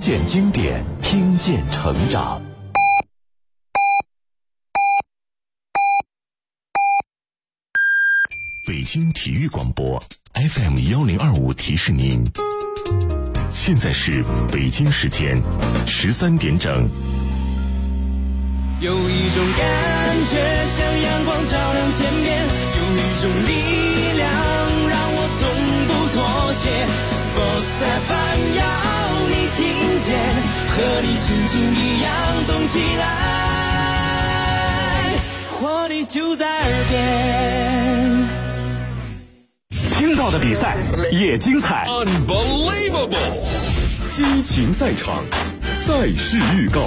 见经典，听见成长。北京体育广播 FM1025提示您，现在是北京时间13点整。 有一种感觉像阳光照亮天边，有一种力量让我从不妥协。Sports FM 要你听见，和你心情一样动起来，活力就在耳边。 听到的比赛也精彩 Unbelievable 激情赛场，赛事预告。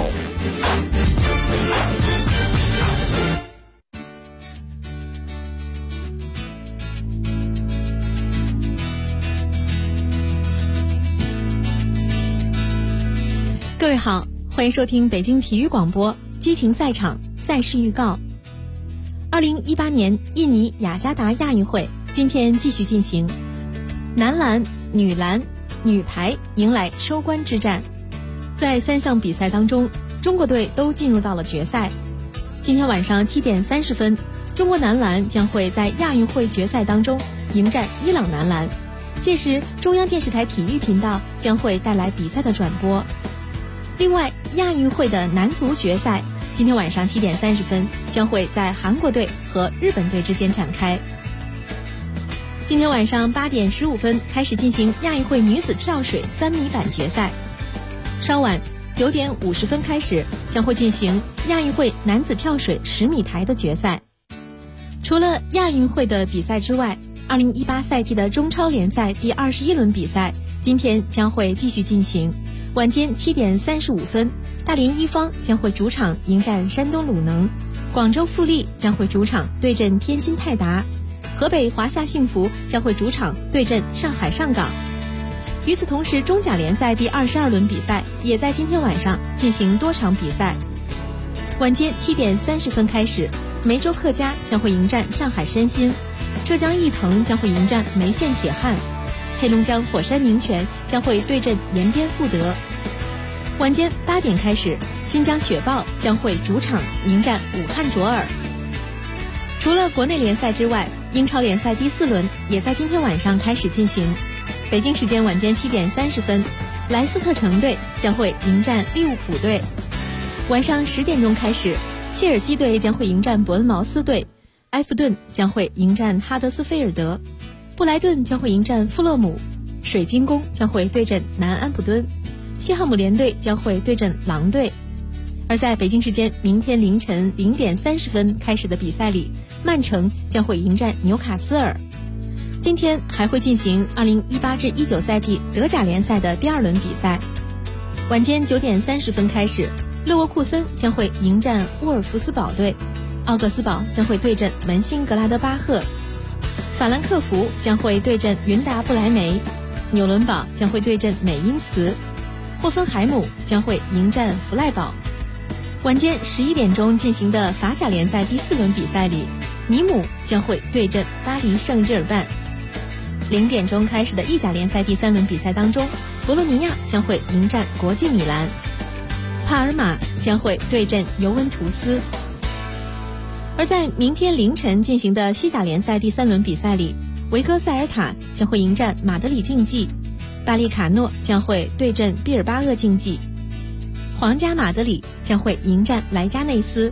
各位好，欢迎收听北京体育广播激情赛场赛事预告。2018年印尼雅加达亚运会今天继续进行，男篮、女篮、女排迎来收官之战。在3项比赛当中，中国队都进入到了决赛。今天晚上7点30分，中国男篮将会在亚运会决赛当中迎战伊朗男篮。届时，中央电视台体育频道将会带来比赛的转播。另外，亚运会的男足决赛今天晚上7点30分将会在韩国队和日本队之间展开。今天晚上8点15分开始进行亚运会女子跳水3米板决赛。稍晚9点50分开始将会进行亚运会男子跳水10米台的决赛。除了亚运会的比赛之外，2018赛季的中超联赛第21轮比赛今天将会继续进行。晚间7点35分，大连一方将会主场迎战山东鲁能，广州富力将会主场对阵天津泰达，河北华夏幸福将会主场对阵上海上港。与此同时，中甲联赛第22轮比赛也在今天晚上进行多场比赛。晚间7点30分开始，梅州客家将会迎战上海申鑫，浙江毅腾将会迎战梅县铁汉，黑龙江火山名泉将会对阵延边富德。晚间8点开始，新疆雪豹将会主场迎战武汉卓尔。除了国内联赛之外，英超联赛第4轮也在今天晚上开始进行。北京时间晚间7点30分，莱斯特城队将会迎战利物浦队。晚上10点钟开始，切尔西队将会迎战伯恩茅斯队，埃弗顿将会迎战哈德斯菲尔德，布莱顿将会迎战富勒姆，水晶宫将会对阵南安普敦，西汉姆联队将会对阵狼队。而在北京时间明天凌晨0点30分开始的比赛里，曼城将会迎战纽卡斯尔。今天还会进行2018至19赛季德甲联赛的第2轮比赛。晚间9点30分开始，勒沃库森将会迎战沃尔夫斯堡队，奥格斯堡将会对阵门兴格拉德巴赫，法兰克福将会对阵云达不莱梅，纽伦堡将会对阵美因茨，霍芬海姆将会迎战弗赖堡。晚间11点钟进行的法甲联赛第4轮比赛里，尼姆将会对阵巴黎圣日耳曼。0点钟开始的意甲联赛第3轮比赛当中，博洛尼亚将会迎战国际米兰，帕尔马将会对阵尤文图斯。而在明天凌晨进行的西甲联赛第3轮比赛里，维戈塞尔塔将会迎战马德里竞技，巴利卡诺将会对阵毕尔巴鄂竞技，皇家马德里将会迎战莱加内斯。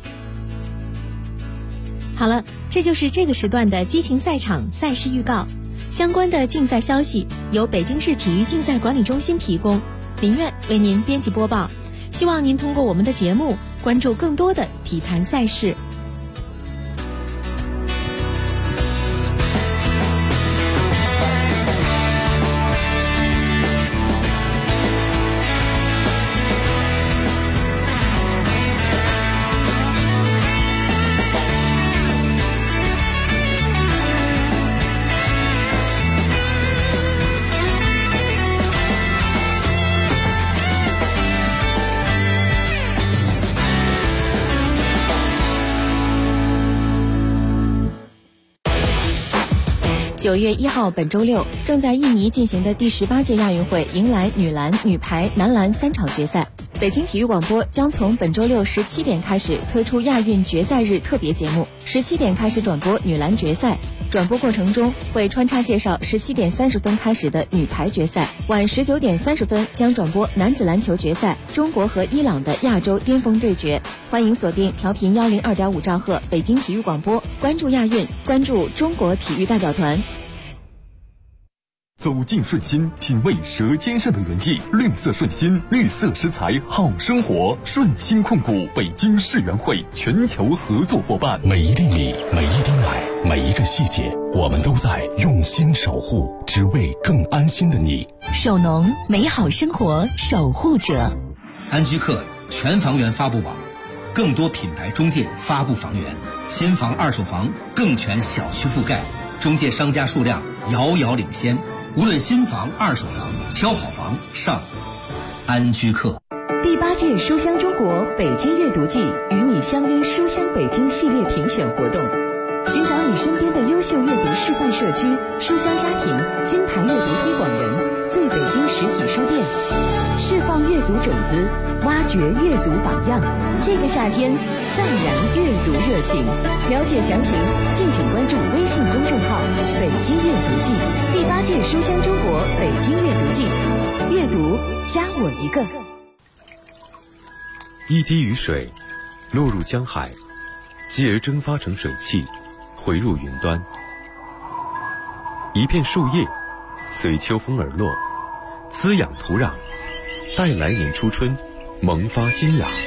好了，这就是这个时段的激情赛场赛事预告。相关的竞赛消息由北京市体育竞赛管理中心提供，林苑为您编辑播报。希望您通过我们的节目关注更多的体坛赛事。 9月1号本周六，正在印尼进行的第18届亚运会迎来女篮、女排、男篮3场决赛。北京体育广播将从本周六17点开始推出亚运决赛日特别节目，17点开始转播女篮决赛。转播过程中会穿插介绍17点30分开始的女排决赛，晚19点30分将转播男子篮球决赛，中国和伊朗的亚洲巅峰对决。欢迎锁定调频102.5兆赫北京体育广播，关注亚运，关注中国体育代表团。 走进顺心，品味舌尖上的原意。绿色顺心，绿色食材，好生活。顺心控股北京世园会全球合作伙伴。 每一粒米，每一滴奶，每一个细节，我们都在用心守护，只为更安心的你。 首农，美好生活守护者。 安居客全房源发布网，更多品牌中介发布房源，新房、二手房更全小区覆盖，中介商家数量遥遥领先。无论新房、二手房，挑好房上安居客。 第8届书香中国北京阅读季与你相约书香北京系列评选活动，寻找你身边的优秀阅读示范社区、书香家庭、金牌阅读推广人、最北京实体书店，释放阅读种子，挖掘阅读榜样。这个夏天再燃阅读热情。了解详情，敬请关注微信公众号“北京阅读季”。第8届书香中国北京阅读季，阅读加我一个。 一滴雨水落入江海，继而蒸发成水汽，回入云端。一片树叶随秋风而落，滋养土壤，待来年初春萌发新芽。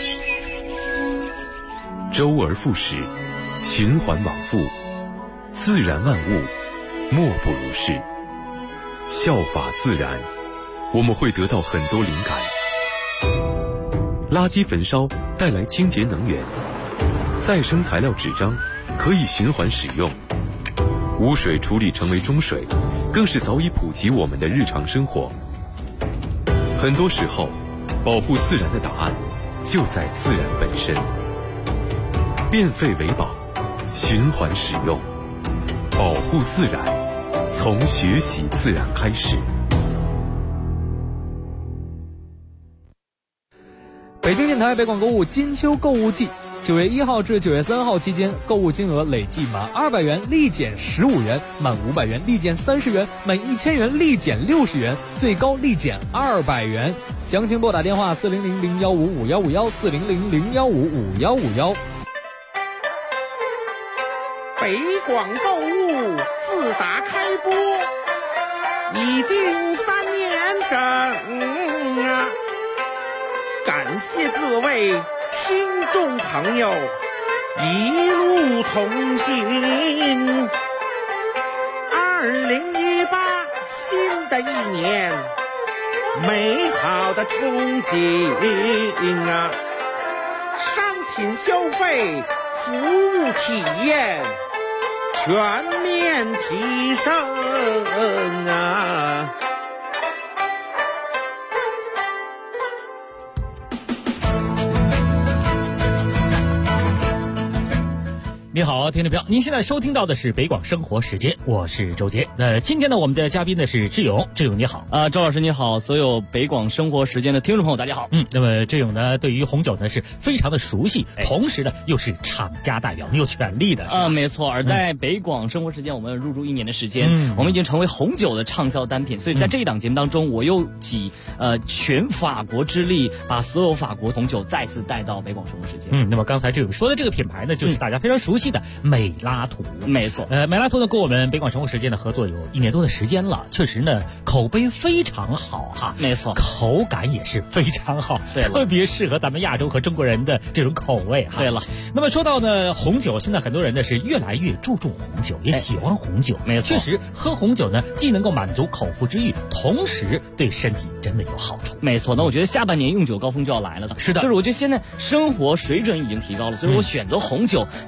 周而复始，循环往复，自然万物莫不如是。效法自然，我们会得到很多灵感。垃圾焚烧带来清洁能源，再生材料纸张可以循环使用，污水处理成为中水，更是早已普及我们的日常生活。很多时候，保护自然的答案就在自然本身。变废为宝，循环使用，保护自然，从学习自然开始。 北京电台北广购物金秋购物季，9月1号至9月3号期间，购物金额累计满200元立减15元，满500元立减30元，满1000元立减60元，最高立减200元。详情拨打电话400-015-5151，400-015-5151。 北广购物自打开播已经3年整啊！感谢各位听众朋友一路同行。2018新的一年，美好的憧憬啊！商品消费、服务体验全面提升啊！ 你好，听众朋友，您现在收听到的是北广生活时间，我是周杰。今天呢，我们的嘉宾呢是志勇，志勇你好。 周老师你好，所有北广生活时间的听众朋友大家好。 那么志勇呢，对于红酒呢是非常的熟悉，同时呢又是厂家代表，你有权利的。 没错。而在北广生活时间，我们入驻1年的时间，我们已经成为红酒的畅销单品，所以在这一档节目当中，我又集全法国之力，把所有法国红酒再次带到北广生活时间。 那么刚才志勇说的这个品牌呢，就是大家非常熟悉的美拉图。 没错。 美拉图呢跟我们北广生活时间的合作有1年多的时间了，确实呢口碑非常好哈。 没错。 口感也是非常好， 对了， 特别适合咱们亚洲和中国人的这种口味哈。 对了。 那么说到呢红酒，现在很多人呢是越来越注重红酒，也喜欢红酒。 没错。 确实喝红酒呢既能够满足口腹之欲，同时对身体真的有好处。 没错。那我觉得下半年用酒高峰就要来了。 是的。 就是我觉得现在生活水准已经提高了，所以我选择红酒就一定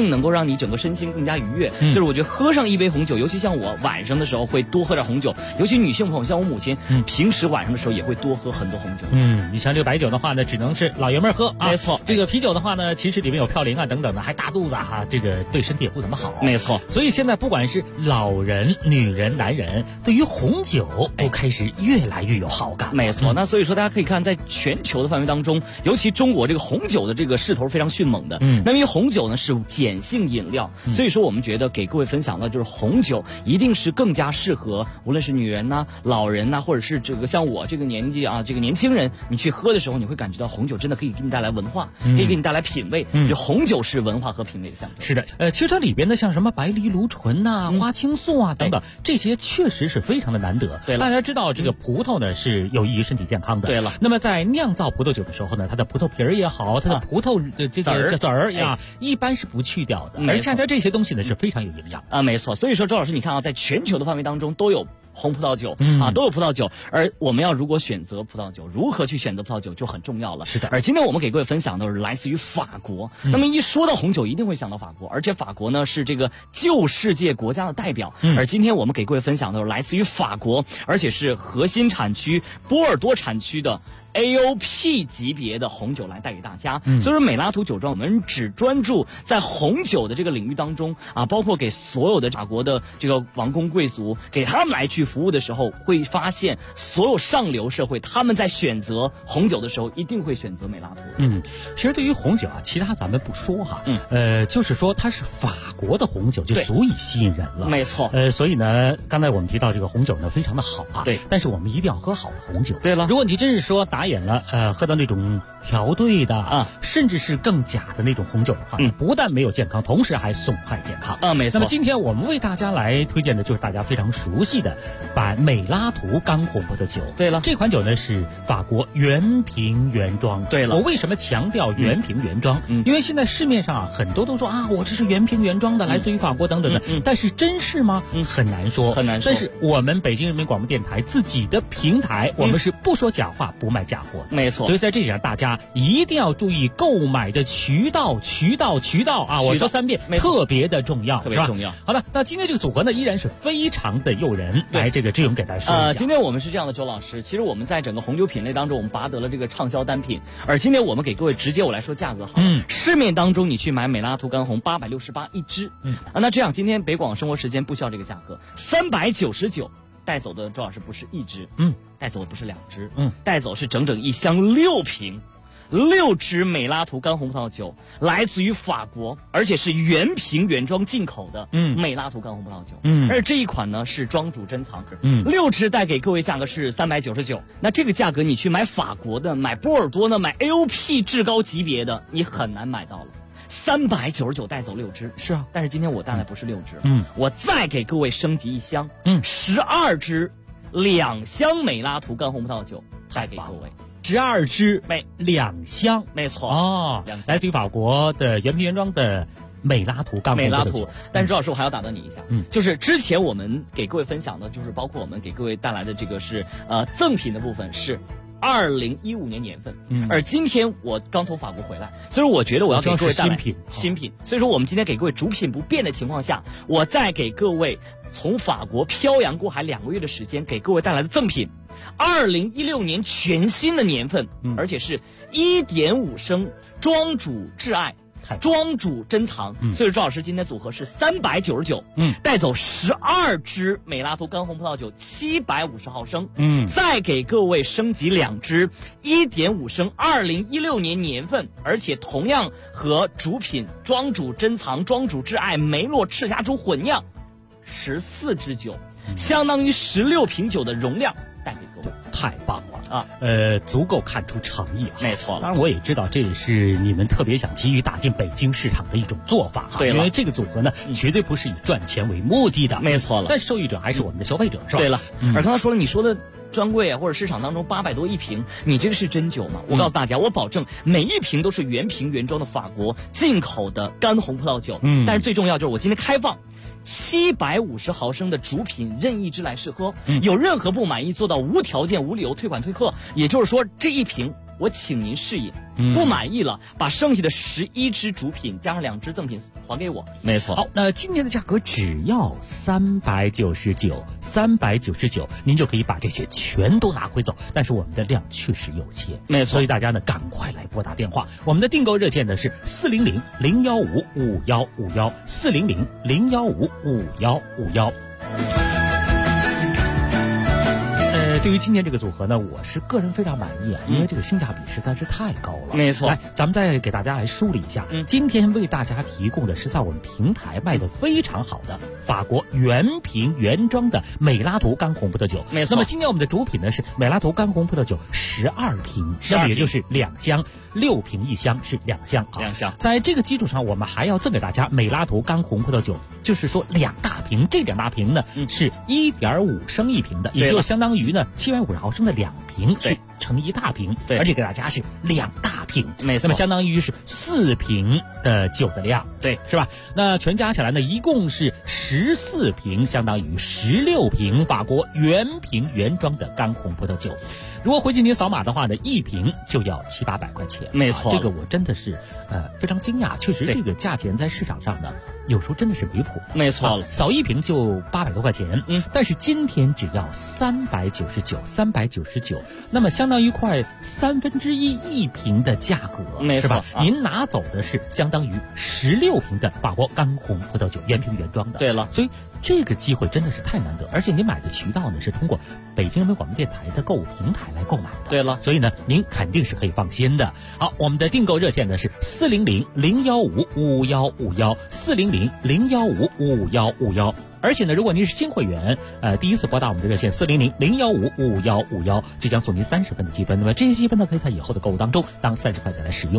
定能够让你整个身心更加愉悦。所以我觉得喝上一杯红酒，尤其像我晚上的时候会多喝点红酒，尤其女性朋友，像我母亲，平时晚上的时候也会多喝很多红酒。 你像这个白酒的话呢，只能是老爷们儿喝啊。 没错， 这个啤酒的话呢，其实里面有嘌呤啊等等的，还大肚子啊，这个对身体也不怎么好。 没错， 所以现在不管是老人、女人、男人，对于红酒都开始越来越有好感。 没错，那所以说大家可以看，在全球的范围当中，尤其中国这个红酒的这个势头非常迅猛的。那么因为红酒呢是碱性饮料，所以说我们觉得给各位分享的就是红酒一定是更加适合无论是女人呐、老人呐，或者是这个像我这个年纪啊，这个年轻人，你去喝的时候，你会感觉到红酒真的可以给你带来文化，可以给你带来品味。就红酒是文化和品味的象征。 是的，其实它里边的像什么白藜芦醇呐、花青素啊等等，这些确实是非常的难得。 对了， 大家知道这个葡萄呢是有益于身体健康的。 对了， 那么在酿造葡萄酒的时候呢，它的葡萄皮儿也好，它的葡萄这个籽儿呀，一般是不去掉的。而恰恰这些东西呢是非常有营养啊，没错。所以说周老师，你看啊，在全球的范围当中都有红葡萄酒啊，都有葡萄酒。而我们要如果选择葡萄酒，如何去选择葡萄酒就很重要了。 是的。 而今天我们给各位分享的是来自于法国。那么一说到红酒，一定会想到法国，而且法国呢是这个旧世界国家的代表。而今天我们给各位分享的是来自于法国，而且是核心产区波尔多产区的AOP 级别的红酒来带给大家。所以说美拉图酒庄我们只专注在红酒的这个领域当中啊，包括给所有的法国的这个王公贵族给他们来去服务的时候，会发现所有上流社会他们在选择红酒的时候一定会选择美拉图。 其实对于红酒啊，其他咱们不说哈，就是说它是法国的红酒就足以吸引人了。 没错。 所以呢，刚才我们提到这个红酒呢非常的好啊， 对， 但是我们一定要喝好的红酒。 对了， 如果你真是说打眼了，喝到那种调兑的啊，甚至是更假的那种红酒的话，不但没有健康，同时还损害健康啊。没错。 那么今天我们为大家来推荐的就是大家非常熟悉的美拉图干红葡萄酒。 对了， 这款酒呢是法国原瓶原装。 对了， 我为什么强调原瓶原装？因为现在市面上很多都说啊，我这是原瓶原装的，来自于法国等等的，但是真是吗？很难说， 很难说。 但是我们北京人民广播电台自己的平台，我们是不说假话，不卖假货的。 没错。 所以在这里让大家一定要注意购买的渠道啊！我说3遍，特别的重要， 特别重要。 好的，那今天这个组合呢，依然是非常的诱人。来，这个志勇给大家说一下。 今天我们是这样的，周老师，其实我们在整个红酒品类当中，我们拔得了这个畅销单品。而今天我们给各位直接我来说价格好了。市面当中你去买美拉图干红868一支。那这样今天北广生活时间不需要这个价格，399。带走的周老师不是一支，带走的不是2支，带走是整整一箱6瓶，6支美拉图干红葡萄酒，来自于法国，而且是原瓶原装进口的美拉图干红葡萄酒。而这一款呢是庄主珍藏，6支带给各位价格是399。那这个价格你去买法国的、买波尔多的、买 AOP 至高级别的，你很难买到了。399带走6支， 是啊， 但是今天我带来不是6支，我再给各位升级一箱，12支2箱美拉图干红葡萄酒带给各位 ，12支2箱， 没错哦，来自于法国的原瓶原装的美拉图干红葡萄酒。 但是周老师我还要打断你一下，就是之前我们给各位分享的，就是包括我们给各位带来的这个是赠品的部分是2015年年份，而今天我刚从法国回来，所以我觉得我要给各位带来新品，所以说我们今天给各位主品不变的情况下，我再给各位从法国漂洋过海2个月的时间给各位带来的赠品，2016年全新的年份，而且是1.5升庄主挚爱。庄主珍藏，所以周老师今天组合是399，带走12支美拉图干红葡萄酒750毫升，再给各位升级2支1.5升2016年年份，而且同样和主品庄主珍藏、庄主挚爱梅洛赤霞珠混酿14支酒，相当于16瓶酒的容量带给各位， 太棒了啊！足够看出诚意啊！ 没错， 当然我也知道这也是你们特别想急于打进北京市场的一种做法哈。 对了， 因为这个组合呢，绝对不是以赚钱为目的的。 没错了， 但受益者还是我们的消费者，是吧？ 对了，而刚才说了，你说的专柜啊，或者市场当中800多一瓶，你这个是真酒吗？我告诉大家，我保证每一瓶都是原瓶原装的法国进口的干红葡萄酒。但是最重要就是我今天开放750毫升的主品任意支来试喝，有任何不满意做到无条件无理由退款退客，也就是说这一瓶我请您试饮，不满意了，把剩下的11支主品加上2支赠品还给我。 没错。好，那今天的价格只要399，您就可以把这些全都拿回走。但是我们的量确实有限， 没错， 所以大家呢赶快来拨打电话。我们的订购热线呢是400-015-5151，400-015-5151。对于今天这个组合呢，我是个人非常满意啊，因为这个性价比实在是太高了。 没错， 来，咱们再给大家来梳理一下，今天为大家提供的是在我们平台卖的非常好的法国原瓶原装的美拉图干红葡萄酒。 没错。 那么今天我们的主品呢是美拉图干红葡萄酒12瓶，那么也就是2箱，6瓶1箱是2箱啊。 2箱。 在这个基础上，我们还要赠给大家美拉图干红葡萄酒，就是说2大瓶，这2大瓶呢是1.5升1瓶的，也就相当于呢750毫升的2瓶是成1大瓶， 对， 而且给大家是2大瓶， 没错， 那么相当于是4瓶的酒的量， 对， 是吧？那全加起来呢，一共是14瓶，相当于16瓶法国原瓶原装的干红葡萄酒。如果回去您扫码的话呢，1瓶就要700-800块钱， 没错， 这个我真的是非常惊讶，确实这个价钱在市场上呢有时候真的是离谱的， 没错了， 扫1瓶就800多块钱，但是今天只要399，那么相当于快1/3瓶的价格， 没错， 是吧？您拿走的是相当于16瓶的法国干红葡萄酒，原瓶原装的。 对了， 所以这个机会真的是太难得，而且您买的渠道呢是通过北京人民广播电台的购物平台来购买的。 对了， 所以呢您肯定是可以放心的。好，我们的订购热线呢是400-015-5151，400-015-5151。而且呢，如果您是新会员，第一次拨打我们的热线400-015-5151，就将送您30分的积分。那么这些积分呢，可以在以后的购物当中当30块钱来使用。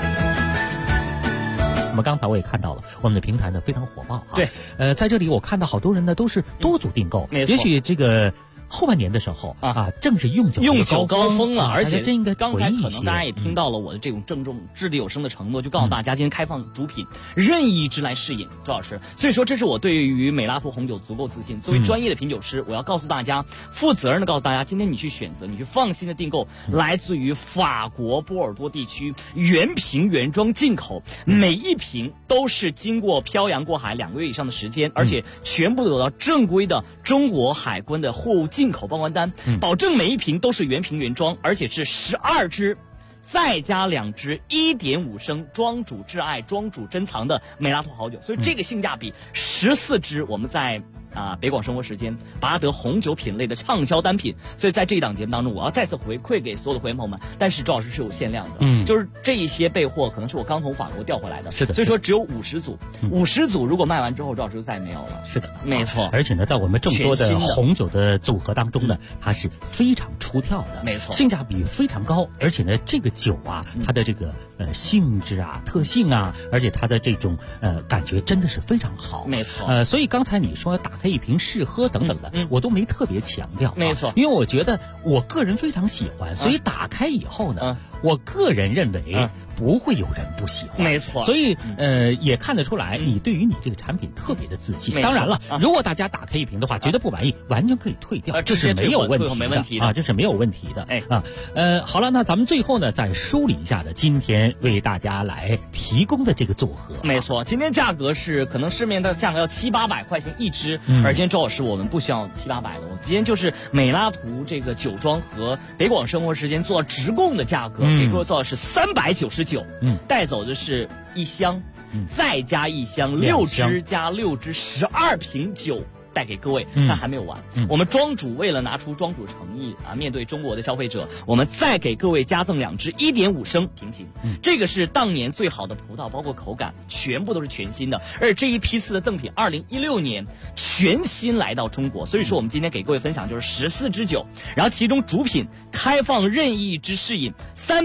那么刚才我也看到了，我们的平台呢非常火爆啊。 对， 在这里我看到好多人呢都是多组订购， 没错， 也许这个后半年的时候正是用酒高峰了，而且这应该刚才可能大家也听到了我的这种郑重掷地有声的承诺，就告诉大家今天开放主品任意一支来试饮，周老师。所以说这是我对于美拉图红酒足够自信。作为专业的品酒师，我要告诉大家，负责任的告诉大家，今天你去选择，你去放心的订购来自于法国波尔多地区原瓶原装进口，每一瓶都是经过漂洋过海2个月以上的时间，而且全部得到正规的中国海关的货物进口报关单，保证每一瓶都是原瓶原装，而且是12支再加2支1.5升庄主挚爱庄主珍藏的美拉图好酒，所以这个性价比14支我们在北广生活时间拔得红酒品类的畅销单品。所以在这一档节目当中，我要再次回馈给所有的会员朋友们，但是周老师是有限量的，就是这一些备货可能是我刚从法国调回来的， 是的， 所以说只有50组，50组如果卖完之后，周老师就再也没有了。 是的， 没错。 而且呢，在我们众多的红酒的组合当中呢，它是非常出挑的， 没错， 性价比非常高，而且呢，这个酒它的这个性质特性而且它的这种感觉真的是非常好， 没错。 所以刚才你说打开一瓶试喝等等的，我都没特别强调， 没错， 因为我觉得我个人非常喜欢，所以打开以后呢，我个人认为不会有人不喜欢， 没错。 所以也看得出来你对于你这个产品特别的自信。当然了，如果大家打开一瓶的话觉得不满意，完全可以退掉，这是没有问题的，这是没有问题的。好了，那咱们最后呢再梳理一下的今天为大家来提供的这个组合。 没错，今天价格是可能市面的价格要700-800块钱一支，而今天周老师我们不需要700-800的，我们今天就是美拉图这个酒庄和北广生活时间做直供的价格，给各位做的是399，带走的是1箱，再加1箱，6支加6支12瓶酒带给各位，但还没有完。我们庄主为了拿出庄主诚意面对中国的消费者，我们再给各位加赠2支1.5升瓶型。这个是当年最好的葡萄，包括口感全部都是全新的。而这一批次的赠品，2016年全新来到中国，所以说我们今天给各位分享就是14支酒，然后其中主品开放任意之试饮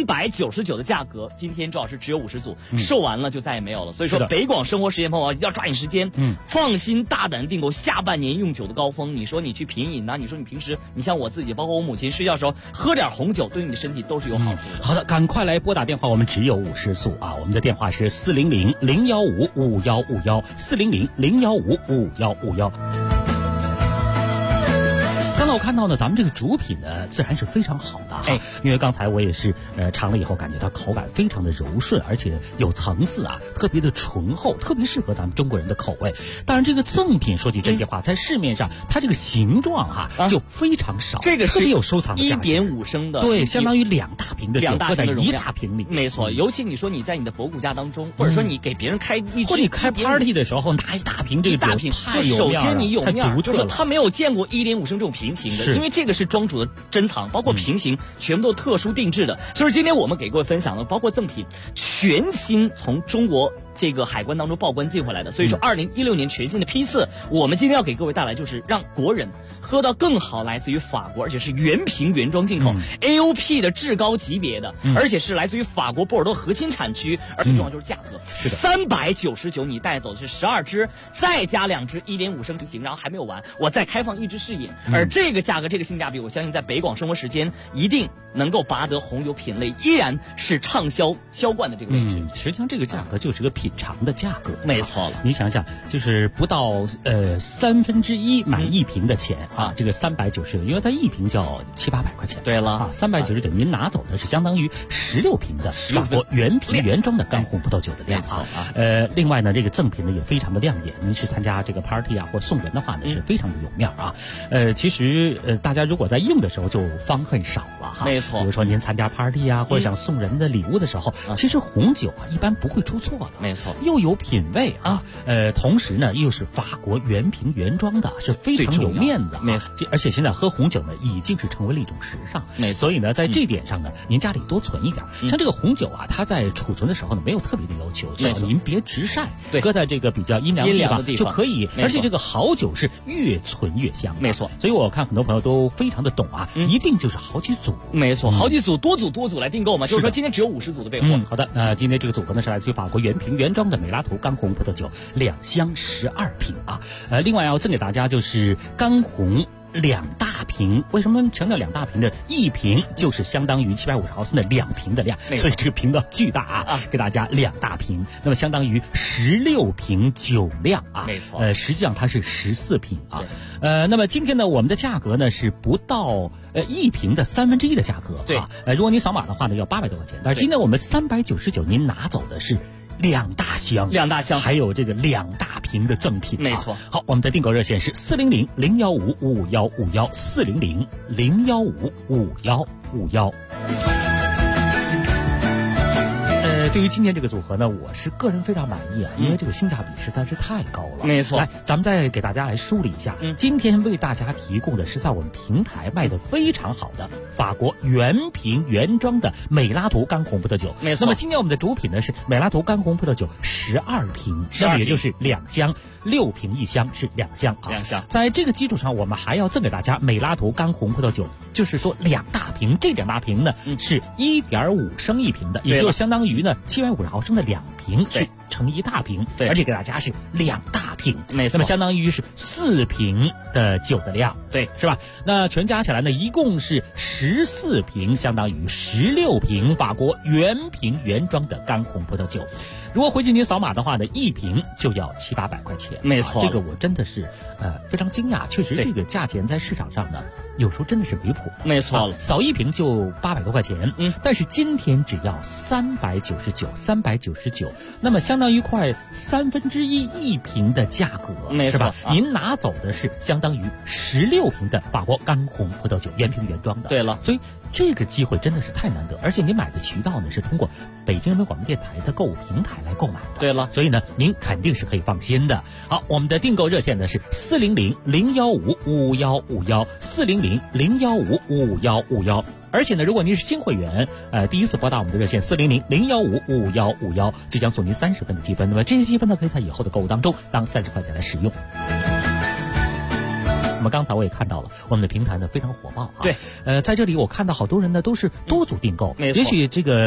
，399的价格，今天周老师只有50组，售完了就再也没有了。所以说北广生活时间朋友要抓紧时间，放心大胆订购下半年用酒的高峰。你说你去品饮你说你平时你像我自己，包括我母亲睡觉的时候喝点红酒，对你的身体都是有好处的。 好的，赶快来拨打电话，我们只有50组我们的电话是400-015-5151，400-015-5151。刚呢，我看到呢，咱们这个主品呢，自然是非常好的哈。因为刚才我也是尝了以后，感觉它口感非常的柔顺，而且有层次啊，特别的醇厚，特别适合咱们中国人的口味。当然，这个赠品说句真心话，在市面上它这个形状就非常少， 这个是特别有收藏的价值。 1.5升的， 对，相当于2大瓶的酒喝在1大瓶里。 没错，尤其你说你在你的博古家当中，或者说你给别人开一支， 或者你开 party 的时候拿一大瓶这个酒，太有面了， 首先你有面儿， 就是他没有见过1.5升这种平行的，因为这个是庄主的珍藏，包括平行全部都特殊定制的。所以今天我们给各位分享的，包括赠品，全新从中国这个海关当中报关进回来的。所以说2016年全新的批次，我们今天要给各位带来就是让国人喝到更好来自于法国，而且是原瓶原装进口AOP 的至高级别的，而且是来自于法国波尔多核心产区，而最重要就是价格， 是的 ，399你带走的是12支，再加2支1.5升瓶，然后还没有完，我再开放1支试饮，而这个价格这个性价比，我相信在北广生活时间一定能够拔得红酒品类依然是畅销销冠的这个位置。 实际上这个价格就是个品尝的价格， 没错了。 你想想，就是不到1/3买一瓶的钱这个390，因为它一瓶就要700-800块钱。 对了 390您拿走的是相当于16瓶的法国原瓶原装的干红葡萄酒的量另外呢，这个赠品呢也非常的亮眼。您是参加这个 party 或送人的话呢，是非常的有面其实大家如果在用的时候就方恨少了没错。 比如说您参加 party 或者想送人的礼物的时候，其实红酒一般不会出错的， 没错， 又有品味同时呢又是法国原瓶原装的，是非常有面子没错。 而且现在喝红酒呢已经是成为了一种时尚，所以呢在这点上呢，您家里多存一点。像这个红酒它在储存的时候呢没有特别的要求，只要您别直晒，搁在这个比较阴凉的地方就可以。而且这个好酒是越存越香， 没错。 所以我看很多朋友都非常的懂一定就是好几组， 没错，好几组多组来订购嘛，就是说今天只有50组的备货。 好的，那今天这个组合呢是来自于法国原瓶原装的美拉图干红葡萄酒2箱12瓶另外要赠给大家就是干红2大瓶。为什么强调2大瓶的？一瓶就是相当于750毫升的2瓶的量，所以这个瓶子巨大给大家2大瓶，那么相当于16瓶酒量没错。 实际上它是14瓶那么今天呢，我们的价格呢是不到一瓶的1/3的价格如果你扫码的话呢要800多块钱，但是今天我们399您拿走的是2大箱，还有这个2大瓶的赠品， 没错。 好，我们的订购热线是400-015-5151，400-015-5151。对于今天这个组合呢，我是个人非常满意因为这个性价比实在是太高了。 没错， 来，咱们再给大家来梳理一下，今天为大家提供的是在我们平台卖的非常好的法国原瓶原装的美拉图干红葡萄酒。 没错。 那么今天我们的主品呢是美拉图干红葡萄酒12瓶，那么也就是2箱，6瓶1箱是2箱 2箱。 在这个基础上，我们还要赠给大家美拉图干红葡萄酒，就是说2大瓶，这2大瓶呢是1.5升一瓶的，也就是相当于呢750毫升的2瓶是成1大瓶，而且给大家是2大瓶， 没错， 那么相当于是4瓶的酒的量，是吧？那全加起来呢，一共是14瓶，相当于16瓶法国原瓶原装的干红葡萄酒。如果回去您扫码的话呢，一瓶就要700-800块钱， 没错。 这个我真的是非常惊讶，确实这个价钱在市场上呢有时候真的是离谱， 没错了， 扫一瓶就800多块钱，但是今天只要399，那么相当于快1/3一瓶的价格， 没错， 是吧？您拿走的是相当于16瓶的法国干红葡萄酒，原瓶原装的。 对了， 所以这个机会真的是太难得，而且您买的渠道呢是通过北京人民广播电台的购物平台来购买的。 对了， 所以呢您肯定是可以放心的。好，我们的订购热线呢是400-015-5151，400-015-5151。而且呢，如果您是新会员，第一次拨打我们的热线400-015-5151，就将送您30分的积分。那么这些积分呢，可以在以后的购物当中当30块钱来使用。那么刚才我也看到了，我们的平台呢非常火爆对， 在这里我看到好多人呢都是多组订购， 没错。 也许这个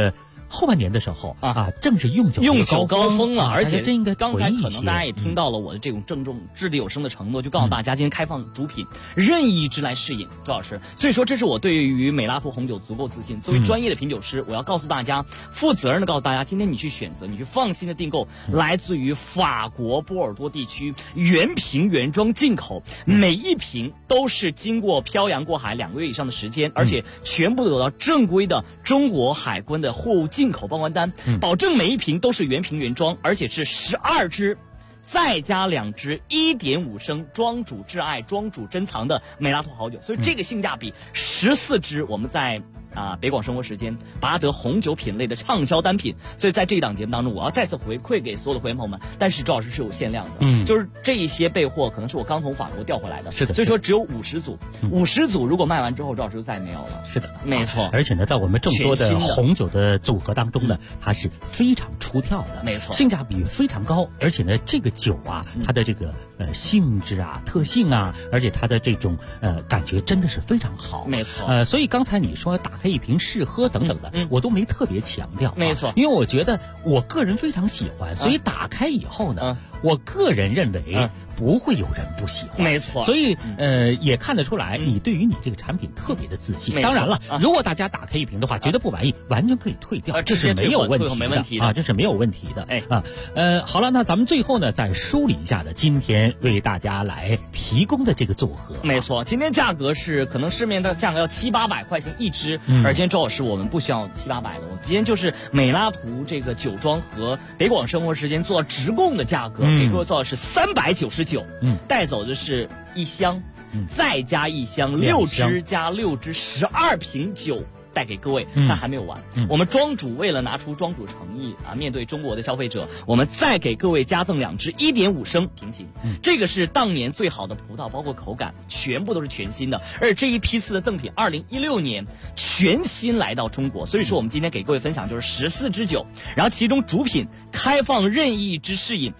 后半年的时候正是用酒高峰了，而且这应该刚才可能大家也听到了我的这种郑重掷地有声的承诺，就告诉大家今天开放主品，任意之来试饮，周老师。所以说这是我对于美拉图红酒足够自信。作为专业的品酒师，我要告诉大家，负责任的告诉大家，今天你去选择，你去放心的订购，来自于法国波尔多地区原瓶原装进口，每一瓶都是经过漂洋过海2个月以上的时间，而且全部都有到正规的中国海关的货物进口报关单，保证每一瓶都是原瓶原装，而且是12支再加2支1.5升庄主挚爱庄主珍藏的美拉图好酒，所以这个性价比14支我们在北广生活时间拔得红酒品类的畅销单品。所以在这一档节目当中，我要再次回馈给所有的会员朋友们，但是周老师是有限量的，就是这一些备货可能是我刚从法国调回来的， 是的， 所以说只有50组，50组如果卖完之后，周老师就再也没有了。 是的， 没错。 而且呢，在我们众多的红酒的组合当中呢，它是非常出挑的， 没错， 性价比非常高，而且呢，这个酒它的这个性质特性而且它的这种感觉真的是非常好， 没错。 所以刚才你说打开一瓶试喝等等的，我都没特别强调， 没错， 因为我觉得我个人非常喜欢，所以打开以后呢，我个人认为不会有人不喜欢， 没错。 所以也看得出来你对于你这个产品特别的自信。当然了，如果大家打开一瓶的话觉得不满意，完全可以退掉，这是没有问题的，这是没有问题的。好了，那咱们最后呢再梳理一下今天为大家来提供的这个组合。 没错，今天价格是可能市面的价格要700-800块钱一支，而今天周老师我们不需要700-800的，我们今天就是美拉图这个酒庄和北广生活时间做直供的价格，给各位做的是399，带走的是1箱，再加1箱，6支加6支，12瓶酒带给各位，但还没有完。我们庄主为了拿出庄主诚意面对中国的消费者，我们再给各位加赠2支1.5升瓶型。这个是当年最好的葡萄，包括口感全部都是全新的，而这一批次的赠品2016年全新来到中国，所以说我们今天给各位分享就是14支酒，然后其中主品开放任意之试饮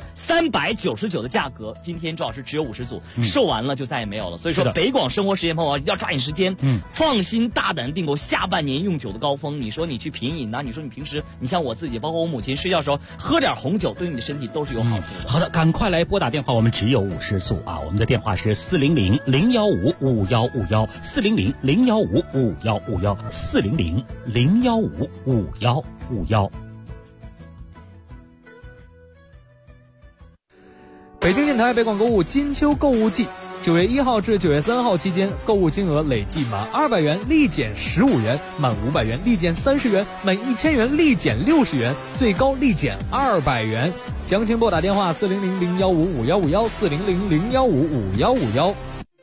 399的价格，今天周老师只有50组，售完了就再也没有了。所以说北广生活时间朋友要抓紧时间，放心大胆订购下半年用酒的高峰。你说你去品饮你说你平时你像我自己，包括我母亲睡觉的时候喝点红酒，对你的身体都是有好处的。 好的，赶快来拨打电话，我们只有50组我们的电话是400-015-5151，400-015-5151，400-015-5151。 北京电台北广购物金秋购物季，9月1号至9月3号期间，购物金额累计满200元立减15元，满500元立减30元，满1000元立减60元，最高立减200元。详情拨打电话400-015-5151，400-015-5151。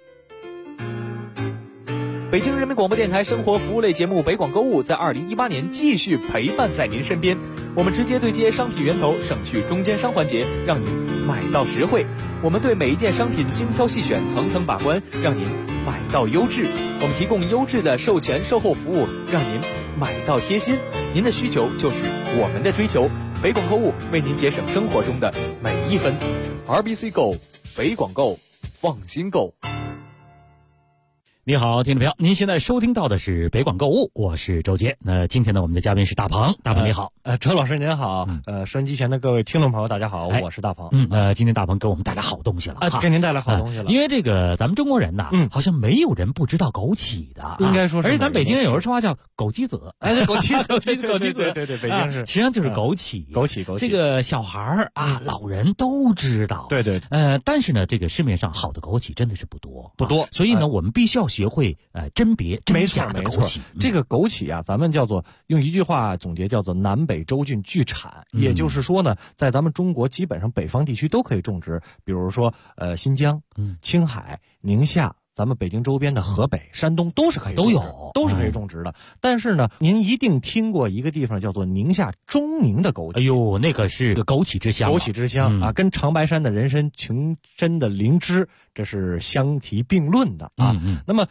北京人民广播电台生活服务类节目北广购物在2018年继续陪伴在您身边，我们直接对接商品源头，省去中间商环节，让您买到实惠。我们对每一件商品精挑细选，层层把关，让您买到优质。我们提供优质的售前售后服务，让您买到贴心。您的需求就是我们的追求，北广购物为您节省生活中的每一分。RBC Go， 北广购，放心购。 你好，听众朋友，您现在收听到的是北广购物，我是周杰。那今天呢，我们的嘉宾是大鹏，大鹏你好。 周老师您好，收音机前的各位听众朋友大家好，我是大鹏。 今天大鹏给我们带来好东西了给您带来好东西了。 因为这个咱们中国人好像没有人不知道枸杞的， 应该说是。 而且咱北京人有人说话叫枸杞子， 枸杞子，对，北京是， 实际上就是枸杞， 枸杞。 这个小孩老人都知道， 对。 但是呢，这个市面上好的枸杞真的是不多，所以呢，我们必须要学会甄别真假的枸杞。 这个枸杞咱们叫做用一句话总结，叫做南北洲郡俱产。也就是说呢，在咱们中国基本上北方地区都可以种植，比如说新疆、青海、宁夏，咱们北京周边的河北、山东都是可以种植，都是可以种植的。但是呢，您一定听过一个地方叫做宁夏中宁的枸杞。 哎呦，那个是个枸杞之乡， 枸杞之乡跟长白山的人参、群参的灵芝，这是相提并论的那么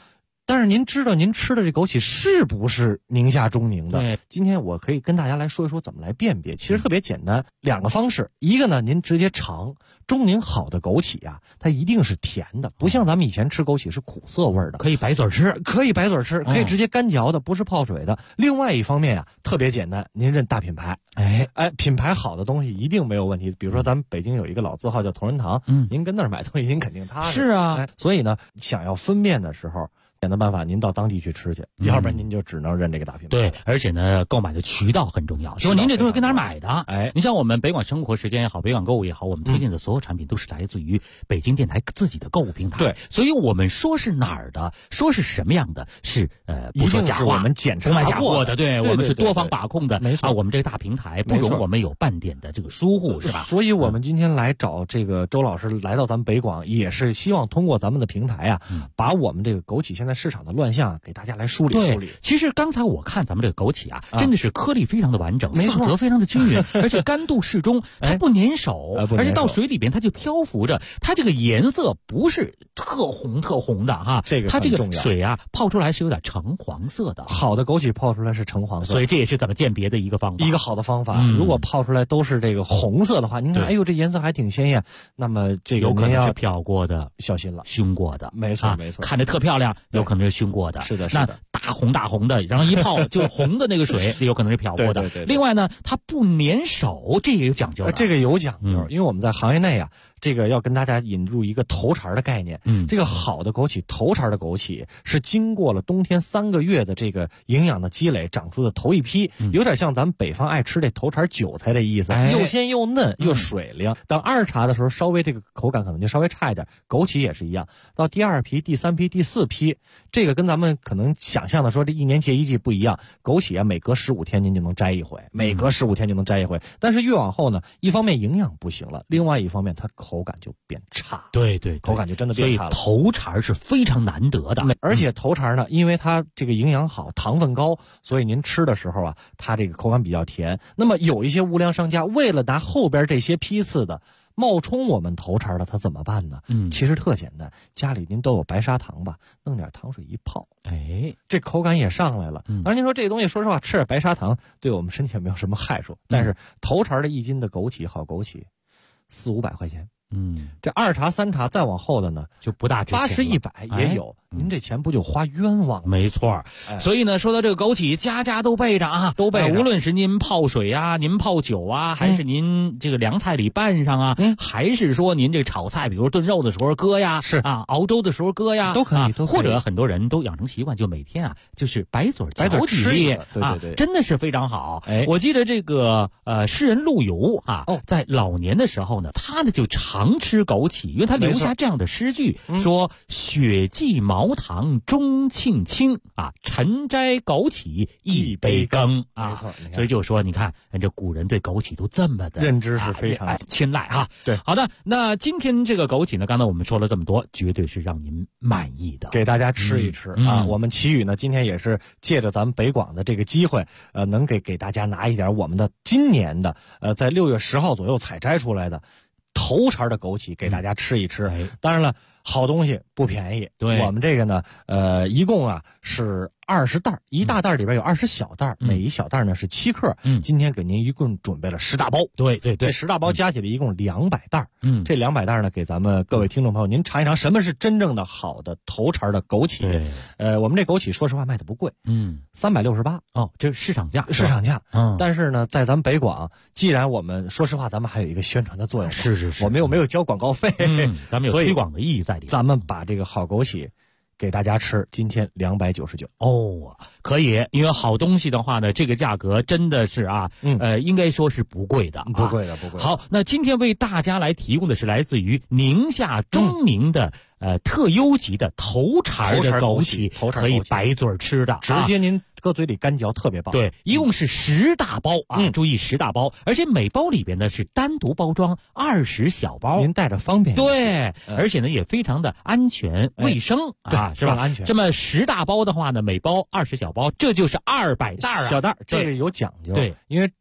但是您知道您吃的这枸杞是不是宁夏中宁的？ 对， 今天我可以跟大家来说一说怎么来辨别。其实特别简单，两个方式，一个呢您直接尝，中宁好的枸杞啊，它一定是甜的，不像咱们以前吃枸杞是苦涩味的， 可以白嘴吃， 可以白嘴吃，可以直接干嚼的，不是泡水的。另外一方面啊，特别简单，您认大品牌，品牌好的东西一定没有问题。比如说咱们北京有一个老字号叫同仁堂，您跟那儿买东西您肯定踏实。 是啊， 所以呢，想要分辨的时候，简单办法，您到当地去吃去，要不然您就只能认这个大品牌。 对，而且呢，购买的渠道很重要，就是您这东西跟哪儿买的？你像我们北广生活时间也好，北广购物也好，我们推荐的所有产品都是来自于北京电台自己的购物平台。 对， 所以我们说是哪儿的，说是什么样的，是不说假话， 我们检查过的，对，我们是多方把控的。 没错， 我们这个大平台不容我们有半点的这个疏忽，是吧？ 所以我们今天来找这个周老师来到咱们北广，也是希望通过咱们的平台啊，把我们这个枸杞现在市场的乱象给大家来梳理梳理。 其实刚才我看咱们这个枸杞啊，真的是颗粒非常的完整，色泽非常的均匀，而且干度适中，它不粘手，而且到水里边它就漂浮着，它这个颜色不是特红的哈，它这个水啊泡出来是有点橙黄色的。 好的枸杞泡出来是橙黄色， 所以这也是怎么鉴别的一个方法， 一个好的方法。如果泡出来都是这个红色的话，您看，哎呦，这颜色还挺鲜艳，那么这个有可能是漂过的， 小心了， 熏过的， 没错没错， 看着特漂亮，有可能是熏过的。 是的， 那大红的，然后一泡就红的那个水，有可能是漂过的。 对。 另外呢，它不粘手，这也有讲究的。 这个有讲究，因为我们在行业内啊，这个要跟大家引入一个头茬的概念。这个好的枸杞，头茬的枸杞是经过了冬天3个月的这个营养的积累，长出的头一批，有点像咱们北方爱吃这头茬韭菜的意思，又鲜又嫩又水灵。等二茬的时候，稍微这个口感可能就稍微差一点。枸杞也是一样，到第2批、第3批、第4批，这个跟咱们可能想象的说这1年结1季不一样。枸杞啊，每隔15天您就能摘一回，但是越往后呢，一方面营养不行了，另外一方面它口感就变差。 对， 口感就真的变差了。 所以头茬是非常难得的， 而且头茬呢，因为它这个营养好，糖分高，所以您吃的时候啊，它这个口感比较甜。那么有一些无良商家为了拿后边这些批次的冒充我们头茬的，他怎么办呢？其实特简单，家里您都有白砂糖吧，弄点糖水一泡，这口感也上来了。当然您说这东西，说实话，吃点白砂糖对我们身体也没有什么害处，但是头茬的1斤的枸杞，好枸杞400-500块钱。这2茬3茬再往后的呢， 就不大值钱了 ，80-100也有。您这钱不就花冤枉了？ 没错。所以呢，说到这个枸杞，家家都备着啊， 都备着。 无论是您泡水啊，您泡酒啊，还是您这个凉菜里拌上啊，还是说您这炒菜，比如炖肉的时候搁呀， 是啊，熬粥的时候搁呀， 都可以。 或者很多人都养成习惯，就每天啊，就是白嘴嚼几粒， 对， 真的是非常好。我记得这个诗人陆游啊，在老年的时候呢，他呢就常吃枸杞，因为他留下这样的诗句，说雪霁茅堂钟磬清啊，晨摘枸杞一杯羹啊。 没错， 所以就说你看这古人对枸杞都这么的认知是非常青睐啊。 对， 好的，那今天这个枸杞呢，刚才我们说了这么多，绝对是让您满意的， 给大家吃一吃啊。我们奇宇呢，今天也是借着咱们北广的这个机会，能给大家拿一点我们的今年的在6月10号左右采摘出来的头茬的枸杞给大家吃一吃。当然了，好东西不便宜。 对， 我们这个呢，一共啊是20袋，一大袋里边有20小袋，每一小袋呢是7克。今天给您一共准备了10大包。 对， 这10大包加起来一共200袋。这200袋呢，给咱们各位听众朋友，您尝一尝什么是真正的好的头茬的枸杞。我们这枸杞说实话卖的不贵，368。 这是市场价。 但是呢，在咱们北广，既然我们说实话，咱们还有一个宣传的作用。 是， 我们又没有交广告费， 咱们有推广的意义在里面。 咱们把这个好枸杞给大家吃，今天299。 可以，因为好东西的话呢，这个价格真的是啊，应该说是不贵的， 不贵的。 好，那今天为大家来提供的是来自于宁夏中宁的特优级的头茬的枸杞，可以白嘴吃的， 直接您搁嘴里干嚼，特别棒。 对，一共是10大包啊，注意10大包，而且每包里边呢是单独包装20小包， 您带着方便。 对，而且呢也非常的安全卫生啊，是吧？ 安全。 这么10大包的话呢，每包20小包，这就是200袋啊， 小袋，这个有讲究。 对， 因为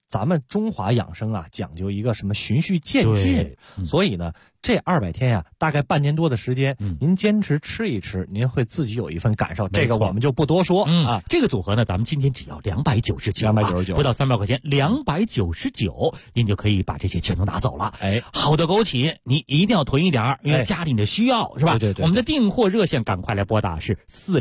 咱们中华养生啊，讲究一个什么循序渐进，所以呢，这200天呀，大概半年多的时间，您坚持吃一吃，您会自己有一份感受。这个我们就不多说啊。 这个组合呢，咱们今天只要299，不到300块钱，299，您就可以把这些全都拿走了。 哎， 好的枸杞，你一定要囤一点，因为家里的需要是吧？ 对。 我们的订货热线赶快来拨打是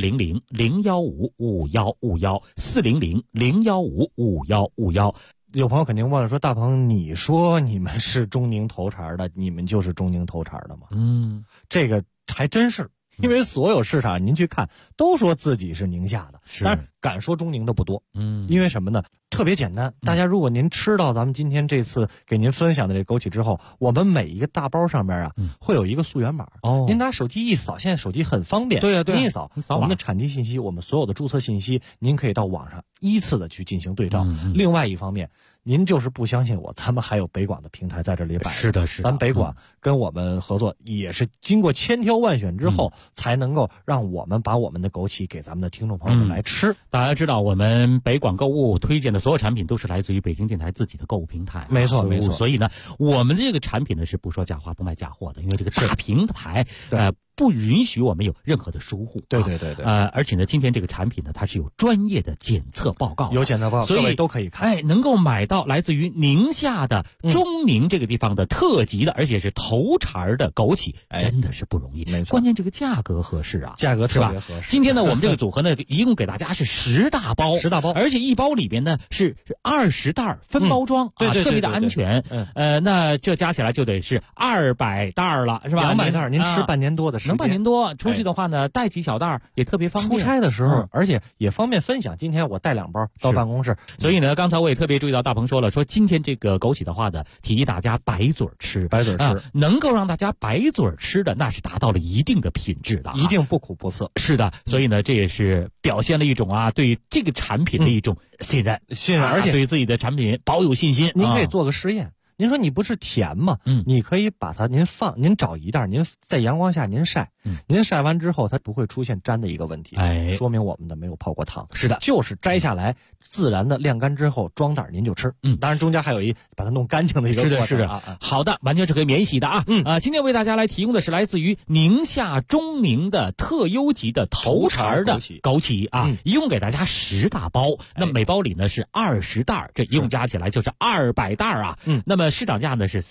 400-015-5151，400-015-5151。 有朋友肯定问了，说大鹏，你说你们是中宁头茬的，你们就是中宁头茬的吗？这个还真是，因为所有市场您去看，都说自己是宁夏的，但是敢说中宁的不多。因为什么呢？特别简单，大家如果您吃到咱们今天这次给您分享的这枸杞之后，我们每一个大包上面啊，会有一个溯源码。您拿手机一扫，现在手机很方便。 对， 您一扫我们的产地信息，我们所有的注册信息，您可以到网上依次的去进行对照。另外一方面，您就是不相信我，咱们还有北广的平台在这里摆。 是的。 咱北广跟我们合作，也是经过千挑万选之后，才能够让我们把我们的枸杞给咱们的听众朋友们来吃。 大家知道，我们北广购物推荐的所有产品都是来自于北京电台自己的购物平台。 没错。 所以呢，我们这个产品呢是不说假话不卖假货的，因为这个大平台不允许我们有任何的疏忽。 对。 而且呢，今天这个产品呢，它是有专业的检测报告， 有检测报告， 所以各位都可以看。 能够买到来自于宁夏的中宁这个地方的特级的，而且是头茬的枸杞，真的是不容易。 没错， 关键这个价格合适啊， 价格特别合适。 今天呢，我们这个组合呢，一共给大家是10大包，而且一包里边呢是20袋分包装啊，特别的安全。那这加起来就得是200袋了，是吧 ？200袋，您吃半年多的时间， 能半年多。出去的话呢，带几小袋也特别方便。 出差的时候，而且也方便分享。今天我带2包到办公室， 所以呢，刚才我也特别注意到大鹏说了，说今天这个枸杞的话呢，提议大家白嘴吃，能够让大家白嘴吃的，那是达到了一定的品质的， 一定不苦不涩。 是的，所以呢，这也是表现了一种对这个产品的一种信任， 而且对自己的产品保有信心。 您可以做个实验。您说你不是甜吗？你可以把它您找一袋，您在阳光下您晒，您晒完之后它不会出现粘的一个问题，说明我们的没有泡过汤。 是的， 就是摘下来自然的晾干之后装袋您就吃。当然中间还有把它弄干净的一个过程。 是的。好的，完全是可以免洗的啊。今天为大家来提供的是来自于宁夏中宁的特优级的头茬的枸杞啊，一共给大家10大包，那每包里呢是20袋，这一共加起来就是200袋啊。那么市场价呢是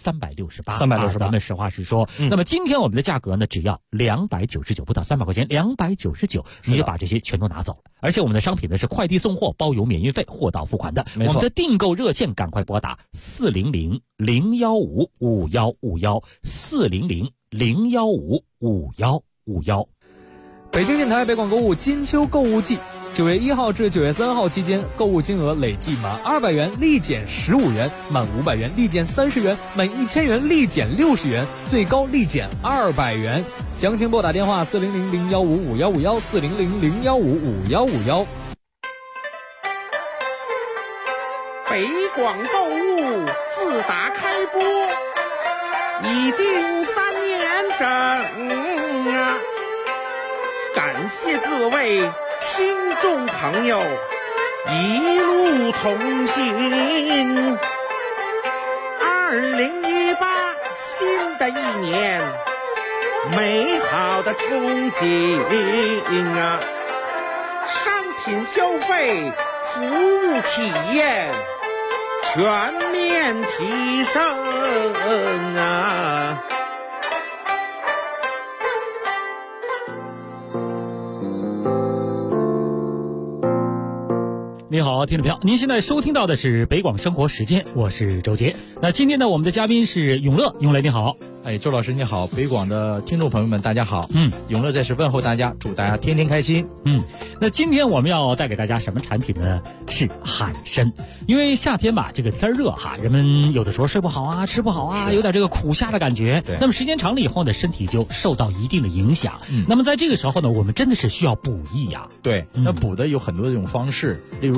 368，咱们实话实说。那么今天我们的价格呢只要299，不到300块钱，299，你就把这些全都拿走了。而且我们的商品呢是快递送货，包邮免运费，货到付款的。我们的订购热线赶快拨打400-015-5151，400-015-5151。 北京电台北广购物金秋购物季，9月1号至9月3号期间，购物金额累计满200元立减15元，满500元立减30元，满1000元立减60元，最高立减200元。详情拨打电话400-015-5151，400-015-5151。 北广购物自打开播已经3年整啊！感谢各位听众朋友一路同行。2018新的一年，美好的憧憬啊！商品消费、服务体验全面提升啊！ 你好，听众朋友，您现在收听到的是北广生活时间，我是周杰。那今天呢，我们的嘉宾是永乐，永乐你好。 周老师你好，北广的听众朋友们大家好。永乐在此问候大家，祝大家天天开心。 那今天我们要带给大家什么产品呢？是海参。因为夏天吧，这个天热哈，人们有的时候睡不好啊，吃不好啊，有点这个苦夏的感觉。那么时间长了以后呢，身体就受到一定的影响。那么在这个时候呢，我们真的是需要补益呀。 对，那补的有很多种方式，例如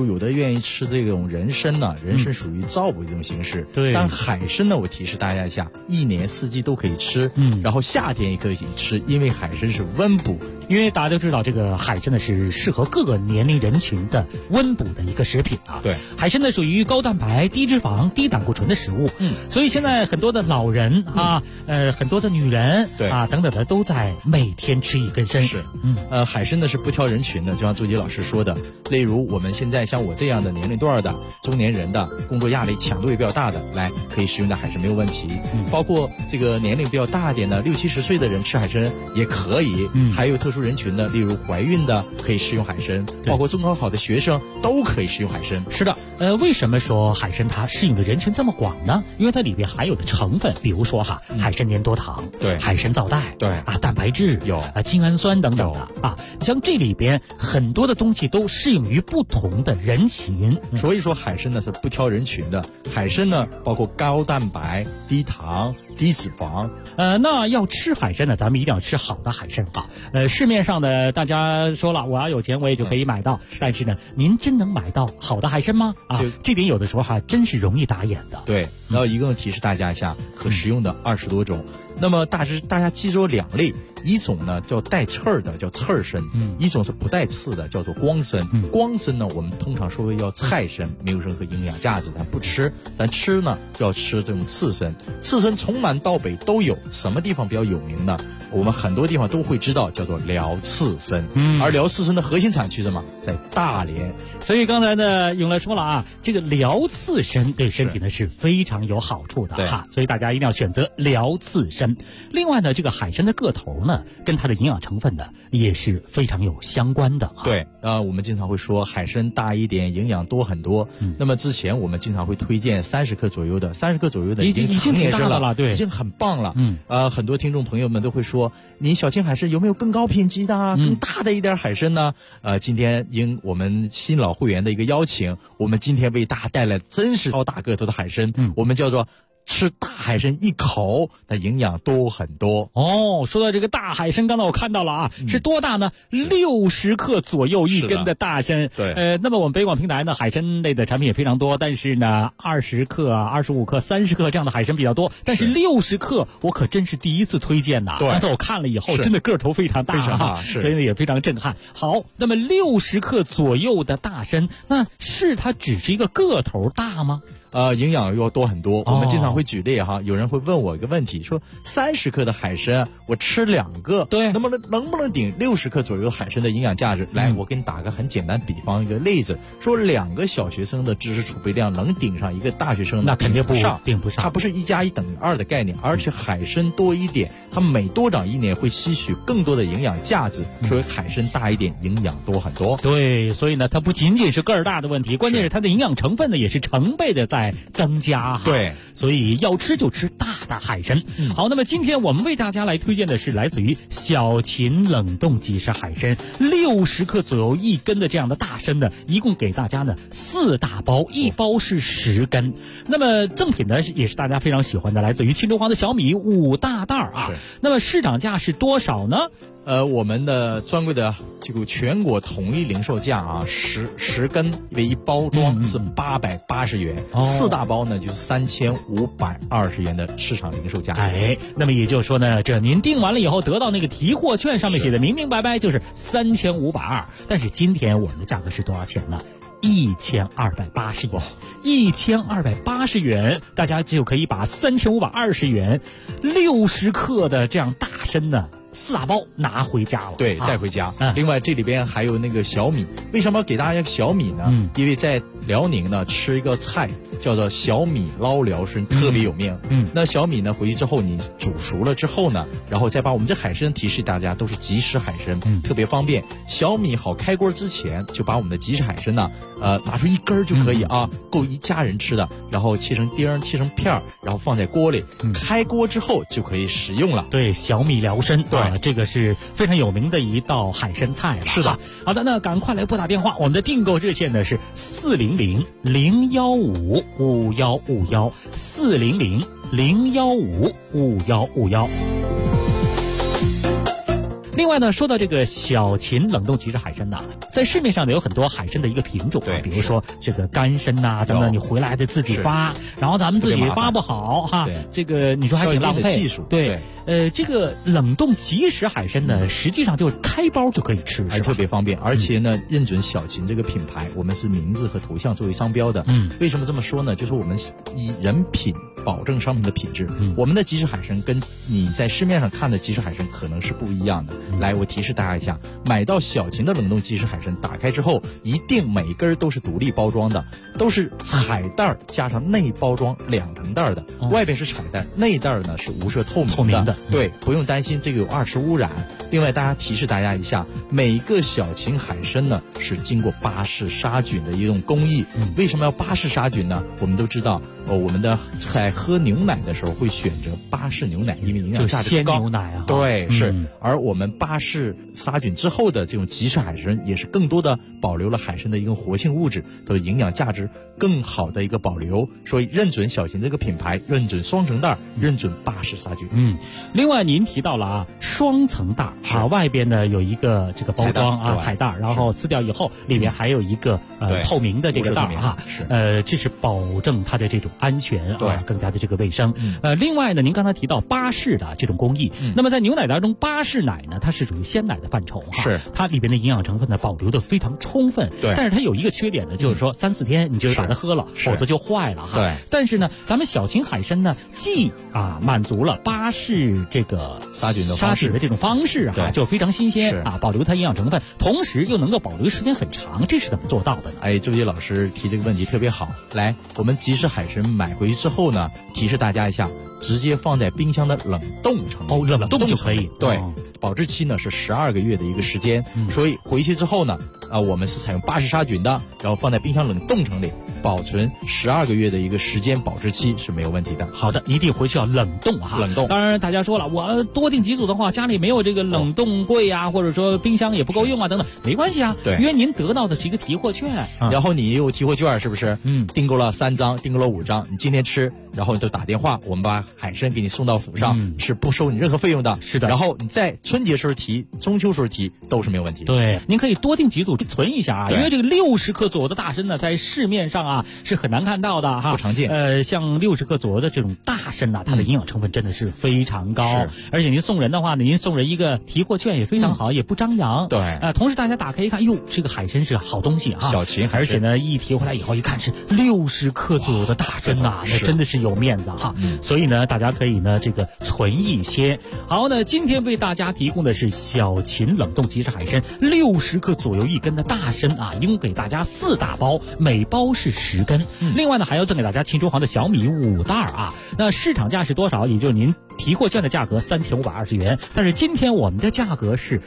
有的愿意吃这种人参呢，人参属于造补一种形式。 对。 但海参呢，我提示大家一下，一年四季都可以吃。然后夏天也可以吃，因为海参是温补。 因为大家都知道，这个海参呢是适合各个年龄人群的温补的一个食品啊。 对。 海参呢属于高蛋白、低脂肪、低胆固醇的食物。所以现在很多的老人啊，很多的女人对啊等等的都在每天吃一根参。 是。海参呢是不挑人群的，就像周杰老师说的，例如我们现在像我这样的年龄段的中年人的，工作压力强度也比较大的，来可以食用的海参没有问题。包括这个年龄比较大一点的60、70岁的人吃海参也可以。还有特殊人群的，例如怀孕的可以食用海参，包括中高考的学生都可以食用海参。 是的，为什么说海参它适应的人群这么广呢？因为它里边含有的成分，比如说海参粘多糖， 对， 海参皂苷， 对蛋白质有精氨酸等等的像这里边很多的东西都适应于不同的人群。 所以说海参呢是不挑人群的，海参呢包括高蛋白、低糖、低脂肪。 那要吃海参呢，咱们一定要吃好的海参市面上的大家说了，我要有钱我也就可以买到，但是呢，您真能买到好的海参吗？这点有的时候真是容易打眼的。 对，然后一共提示大家一下，可食用的20多种。那么大家记住2类，一种呢叫带刺儿的，叫刺儿参；一种是不带刺的，叫做光参。光参呢，我们通常说叫菜参，没有任何营养价值，咱不吃。咱吃呢就要吃这种刺参。刺参从南到北都有，什么地方比较有名呢？我们很多地方都会知道，叫做辽刺参。而辽刺参的核心产区是什么？在大连。 所以刚才呢，永乐说了这个辽刺参对身体呢是非常有好处的所以大家一定要选择辽刺参。另外呢，这个海参的个头呢，跟它的营养成分呢也是非常有相关的对，我们经常会说海参大一点，营养多很多。那么之前我们经常会推荐30克左右的，30克左右的已经成年参了， 对， 已经很棒了。很多听众朋友们都会说，你小青海参有没有更高品级的更大的一点海参呢？今天应我们新老会员的一个邀请，我们今天为大家带来真是超大个头的海参，我们叫做吃大海参一口，它营养多很多。 说到这个大海参，刚才我看到了是多大呢？60克左右一根的大参。 对， 那么我们北广平台呢，海参类的产品也非常多，但是呢，20克、25克、30克这样的海参比较多，但是60克我可真是第一次推荐对， 刚才我看了以后，真的个头非常大所以呢也非常震撼。好，那么60克左右的大参，那是它只是一个个头大吗？ 营养要多很多。我们经常会举例有人会问我一个问题，说30克的海参我吃2个， 对， 能不能顶60克左右海参的营养价值？来，我给你打个很简单比方一个例子，说2个小学生的知识储备量能顶上一个大学生， 那肯定顶不上。 它不是1+1等于2的概念，而且海参多一点，它每多长1年会吸取更多的营养价值，所以海参大一点，营养多很多。 对，所以呢，它不仅仅是个儿大的问题，关键是它的营养成分呢也是成倍的在增加对， 所以要吃就吃大的海参。好，那么今天我们为大家来推荐的是来自于小秦冷冻即食海参，60克左右一根的这样的大参呢，一共给大家呢4大包，一包是10根。那么赠品呢也是大家非常喜欢的，来自于青州黄的小米5大袋那么市场价是多少呢？ 我们的专柜的这个全国统一零售价10根为一包装是880元，4大包呢就是3520元的市场零售价。 那么也就是说呢，这您订完了以后得到那个提货券上面写的明明白白就是3520，但是今天我们的价格是多少钱呢？1280元，1280元，大家就可以把3520元60克的这样大参呢4大包拿回家了， 对，带回家。另外这里边还有那个小米，为什么要给大家小米呢？因为在辽宁呢吃一个菜叫做小米捞辽参，特别有名。那小米呢回去之后你煮熟了之后呢，然后再把我们这海参提示大家都是即食海参，特别方便。小米好开锅之前就把我们的即食海参呢拿出1根就可以够一家人吃的，然后切成丁切成片儿，然后放在锅里，开锅之后就可以食用了。 对，小米辽参，这个是非常有名的一道海参菜了。 是的。 好的，那赶快来拨打电话，我们的订购热线呢是400-015-5151 400-015-5151。 另外呢，说到这个小秦冷冻即食海参呐，在市面上呢有很多海参的一个品种啊，比如说这个干参呐等等，你回来还得自己发，然后咱们自己发不好哈，这个你说还挺浪费。 技术对。这个冷冻即食海参呢，实际上就是开包就可以吃，是吧？ 特别方便，而且呢，认准小秦这个品牌，我们是名字和头像作为商标的。为什么这么说呢？就是我们以人品保证商品的品质。我们的即食海参跟你在市面上看的即食海参可能是不一样的。来，我提示大家一下，买到小秦的冷冻即食海参，打开之后一定每根都是独立包装的，都是彩袋加上内包装2层袋的，外边是彩袋，内袋呢是无色透明的。对，不用担心这个有2次污染。另外，提示大家一下，每个小秦海参呢是经过巴氏杀菌的一种工艺。为什么要巴氏杀菌呢？我们都知道，我们在喝牛奶的时候会选择巴氏牛奶，因为营养价值高。 鲜牛奶啊， 对，是。而我们巴氏杀菌之后的这种即食海参，也是更多的保留了海参的一个活性物质，的营养价值更好的一个保留。所以认准小秦这个品牌，认准双层袋，认准巴氏杀菌。 另外您提到了啊，双层袋啊，外边呢有一个这个包装啊彩袋，然后撕掉以后里边还有一个透明的这个袋啊，这是保证它的这种安全啊，更加的这个卫生。另外呢，您刚才提到巴氏的这种工艺，那么在牛奶当中，巴氏奶呢，它是属于鲜奶的范畴哈， 是它里边的营养成分呢保留的非常充分。 对， 但是它有一个缺点呢，就是说3-4天你就把它喝了，否则就坏了哈。 对， 但是呢，咱们小秦海参呢，既满足了巴氏这个杀菌的这种方式啊，就非常新鲜啊，保留它营养成分，同时又能够保留时间很长，这是怎么做到的呢？ 哎，周杰老师提这个问题特别好。来，我们即食海参买回去之后呢，提示大家一下，直接放在冰箱的冷冻层。 冷冻就可以。 对，保质期呢是12个月的一个时间。所以回去之后呢，我们是采用巴氏杀菌的，然后放在冰箱冷冻层里保存12个月的一个时间，保质期是没有问题的。 好的，一定回去要冷冻哈。 冷冻。 当然，大家说了，我多订几组的话，家里没有这个冷冻柜啊，或者说冰箱也不够用啊，等等，没关系啊。 对， 因为您得到的是一个提货券， 然后你有提货券，是不是？订购了3张，订购了5张，你今天吃，然后你就打电话，我们把海参给你送到府上，是不收你任何费用的。 是的。 然后你在春节时候提，中秋时候提都是没有问题。 对，您可以多订几组存一下啊，因为这个60克左右的大参呢，在市面上啊是很难看到的哈， 不常见。 像60克左右的这种大参呐，它的营养成分真的是非常高，而且您送人的话呢，您送人一个提货券也非常好，也不张扬。 对， 同时大家打开一看，哟，这个海参是好东西啊， 小秦海参， 而且呢，一提回来以后一看是60克左右的大参呐，那真的是有面子哈。所以呢，大家可以呢这个存一些。好呢，今天为大家提供的是小秦冷冻即食海参60克左右1根的大参啊，一共给大家4大包，每包是10根。另外呢，还要赠给大家秦中行的小米5袋啊。那市场价是多少？也就是您提货券的价格3520元，但是今天我们的价格是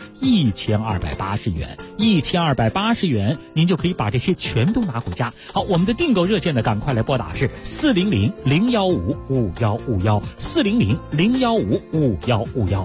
1280元，1280元，您就可以把这些全都拿回家。好，我们的订购热线呢，赶快来拨打是400-015-5151，400-015-5151。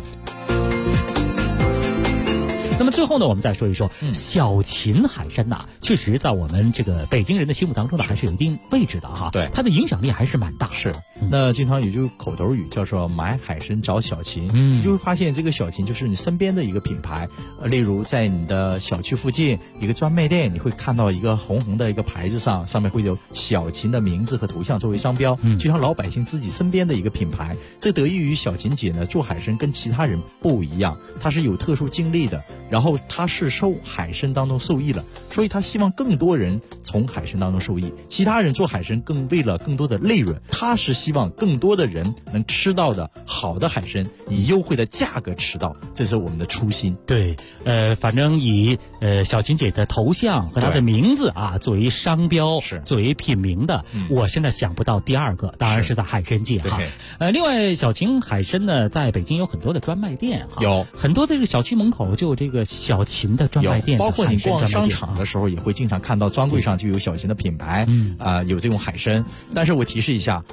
那么最后呢，我们再说一说小秦海参呐，确实在我们这个北京人的心目当中呢，还是有一定位置的哈。 对， 它的影响力还是蛮大的。 是，那经常有句口头语叫做买海参找小秦，你就会发现这个小秦就是你身边的一个品牌。例如在你的小区附近一个专卖店，你会看到一个红红的一个牌子上面会有小秦的名字和头像作为商标，就像老百姓自己身边的一个品牌。这得益于小秦姐呢做海参跟其他人不一样，她是有特殊经历的。然后他是受海参当中受益了，所以他希望更多人从海参当中受益。其他人做海参为了更多的利润，他是希望更多的人能吃到的好的海参，以优惠的价格吃到，这是我们的初心。 对，反正以小秦姐的头像和她的名字啊作为商标，作为品名的，我现在想不到第二个，当然是在海参界哈。另外小秦海参呢，在北京有很多的专卖店哈， 有很多的这个小区门口就有这个小秦的专卖店， 包括你逛商场的时候也会经常看到专柜上就有小秦的品牌，有这种海参。但是我提示一下，像这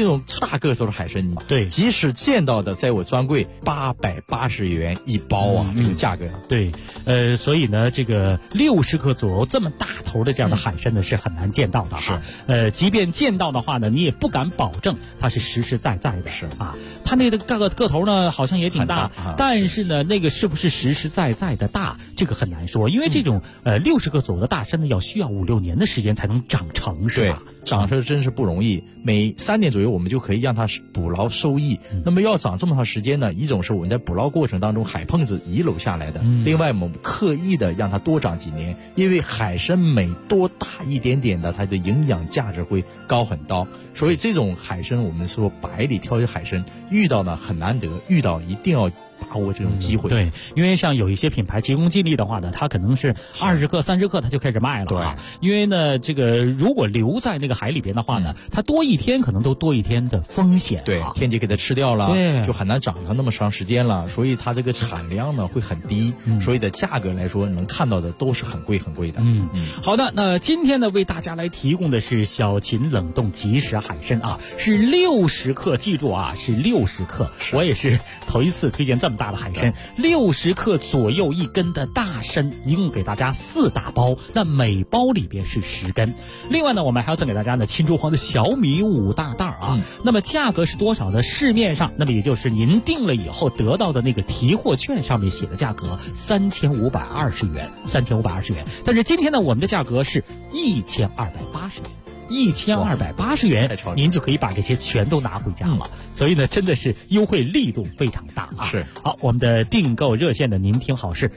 种大个头的海参， 对， 即使见到的，在我专柜880元一包啊，这个价格。 对，所以呢，这个60克左右这么大头的这样的海参呢，是很难见到的哈。即便见到的话呢，你也不敢保证它是实实在在的。 是啊，它那个个头呢，好像也挺大，但是呢，那个是不是实实在在的大，这个很难说，因为这种60克左右的大参呢，需要5、6年的时间才能长成，是吧？ 长成真是不容易，每3年左右我们就可以让它捕捞收益。那么要长这么长时间呢，一种是我们在捕捞过程当中海碰子遗留下来的，另外我们刻意的让它多长几年，因为海参每多大一点点的，它的营养价值会高很高。所以这种海参，我们说百里挑一海参，遇到呢很难得，遇到一定要把握这种机会。 对，因为像有一些品牌急功近利的话呢，它可能是20克、30克它就开始卖了啊。因为呢，这个如果留在那个海里边的话呢，它多一天可能都多一天的风险。 对，天敌给它吃掉了，就很难长它那么长时间了，所以它这个产量呢会很低，所以的价格来说，能看到的都是很贵很贵的。 好的，那今天呢为大家来提供的是小秦冷冻即食海参啊，是60克，记住啊，是60克。我也是头一次推荐这么大的海参，60克左右一根的大参，一共给大家4大包，那每包里边是10根。另外呢，我们还要赠给大家呢青珠黄的小米5大袋啊。那么价格是多少呢？市面上，那么也就是您订了以后得到的那个提货券上面写的价格3520元，3520元。但是今天呢，我们的价格是1280元。1280元，您就可以把这些全都拿回家了。所以呢，真的是优惠力度非常大啊！ 是。 好，我们的订购热线呢，您听好，是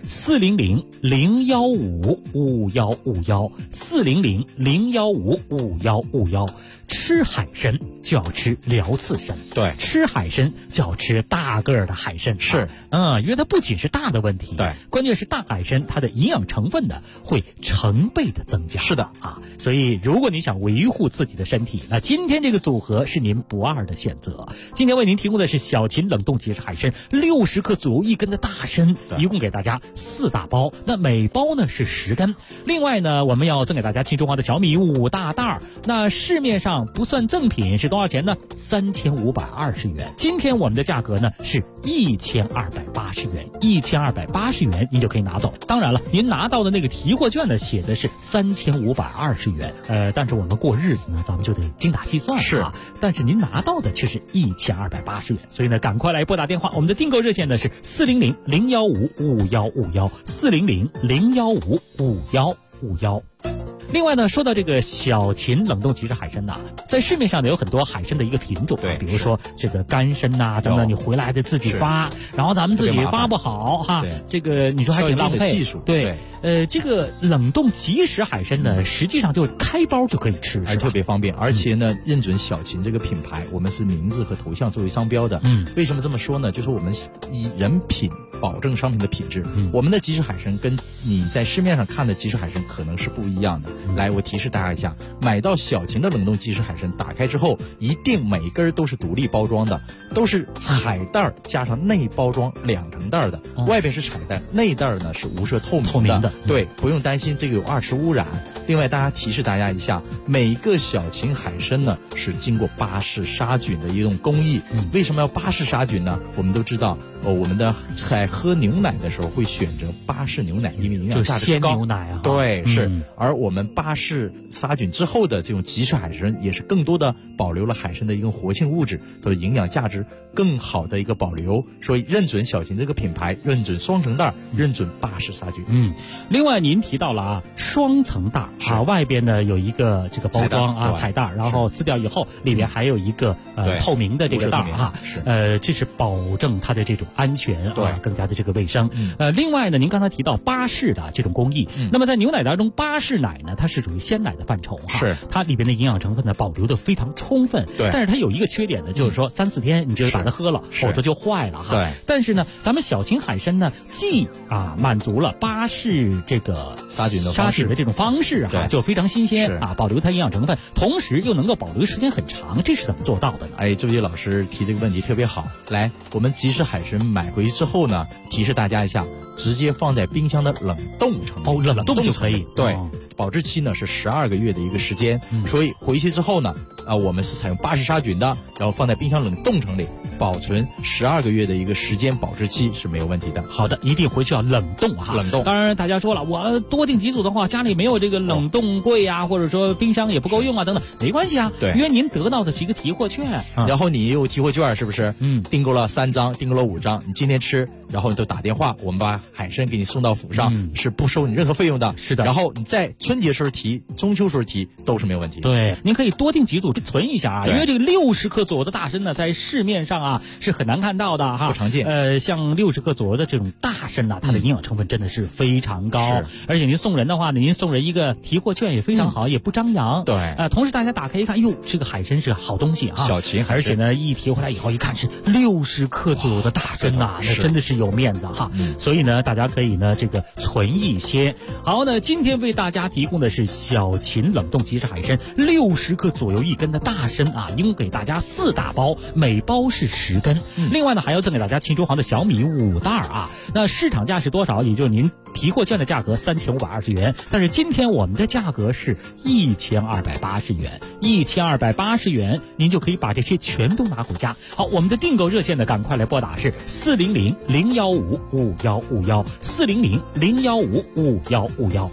400-015-5151，400-015-5151。吃海参就要吃辽刺参， 对， 吃海参就要吃大个儿的海参， 是， 因为它不仅是大的问题， 对， 关键是大海参它的营养成分呢会成倍的增加， 是的啊，所以如果你想维护自己的身体，那今天这个组合是您不二的选择。今天为您提供的是小秦冷冻即食海参，60克左右一根的大参，一共给大家4大包，那每包呢是10根。另外呢，我们要赠给大家青中华的小米5大袋，那市面上不算赠品是多少钱呢？3520元。今天我们的价格呢是1280元，1280元您就可以拿走。当然了，您拿到的那个提货券呢写的是3520元，但是我们过日子呢，咱们就得精打细算是啊。但是您拿到的却是1280元，所以呢，赶快来拨打电话，我们的订购热线呢是400-015-5151，400-015-5151。另外呢，说到这个小秦冷冻即食海参呐，在市面上呢有很多海参的一个品种， 对， 比如说这个干参呐等等，你回来得自己发，然后咱们自己发不好哈，这个你说还挺浪费。 技术对，这个冷冻即食海参呢，实际上就开包就可以吃， 还特别方便，而且呢，认准小秦这个品牌，我们是名字和头像作为商标的。为什么这么说呢？就是我们以人品保证商品的品质。我们的即食海参跟你在市面上看的即食海参可能是不一样的。来，我提示大家一下，买到小秦的冷冻即食海参，打开之后一定每根都是独立包装的，都是彩袋加上内包装2层袋的，外边是彩袋，内袋呢是无色透明的。对，不用担心这个有2次污染。另外，提示大家一下，每个小秦海参呢是经过巴氏杀菌的一种工艺。为什么要巴氏杀菌呢？我们都知道，我们在喝牛奶的时候会选择巴氏牛奶，因为营养价值高。 鲜牛奶啊， 对，是。而我们巴氏杀菌之后的这种即食海参，也是更多的保留了海参的一个活性物质，它的营养价值更好的一个保留。所以认准小秦这个品牌，认准双层袋，认准巴氏杀菌。 另外您提到了双层袋啊，外边呢有一个这个包装啊彩袋，然后撕掉以后里边还有一个透明的这个袋啊，这是保证它的这种安全啊，更加的这个卫生。另外呢，您刚才提到巴氏的这种工艺，那么在牛奶当中，巴氏奶呢，它是属于鲜奶的范畴哈， 是它里边的营养成分呢保留的非常充分。 对， 但是它有一个缺点呢，就是说3、4天你就把它喝了，否则就坏了哈。 对， 但是呢，咱们小秦海参呢，既满足了巴氏这个杀菌的这种方式质就非常新鲜保留它营养成分，同时又能够保留时间很长，这是怎么做到的呢？ 周杰老师提这个问题特别好。来，我们即食海参买回去之后呢，提示大家一下，直接放在冰箱的冷冻层。 冷冻就可以。 对，保质期呢是12个月的一个时间，所以回去之后呢，我们是采用巴氏杀菌的，然后放在冰箱冷冻层里保存12个月的一个时间，保质期是没有问题的。 好的，一定回去要冷冻冷冻。 当然大家说了，我多订几组的话，家里没有这个冷冻柜或者说冰箱也不够用等等，没关系对， 因为您得到的是一个提货券， 然后你有提货券是不是？订购了3张，订购了5张，你今天吃，然后你都打电话，我们把海参给你送到府上，是不收你任何费用的。 是的。 然后你在春节时候提，中秋时候提都是没有问题的。 对，您可以多订几组存一下因为这个60克左右的大参呢，在市面上是很难看到的不常见。 像60克左右的这种大参它的营养成分真的是非常高，而且您送人的话呢，您送人一个提货券也非常好，也不张扬。 对， 同时大家打开一看，哟，这个海参是好东西小秦海参， 而且呢，一提回来以后一看是60克左右的大参那真的是有面子所以呢，大家可以呢这个存一些。好，那今天为大家提供的是小秦冷冻即食海参60克左右1根的大参一共给大家4大包，每包是10根。另外呢，还要赠给大家秦中行的小米5袋那市场价是多少？也就是您提货券的价格3520元，但是今天我们的价格是1280元，1280元您就可以把这些全都拿回家。好，我们的订购热线呢，赶快来拨打是400-015-5151，400-015-5151。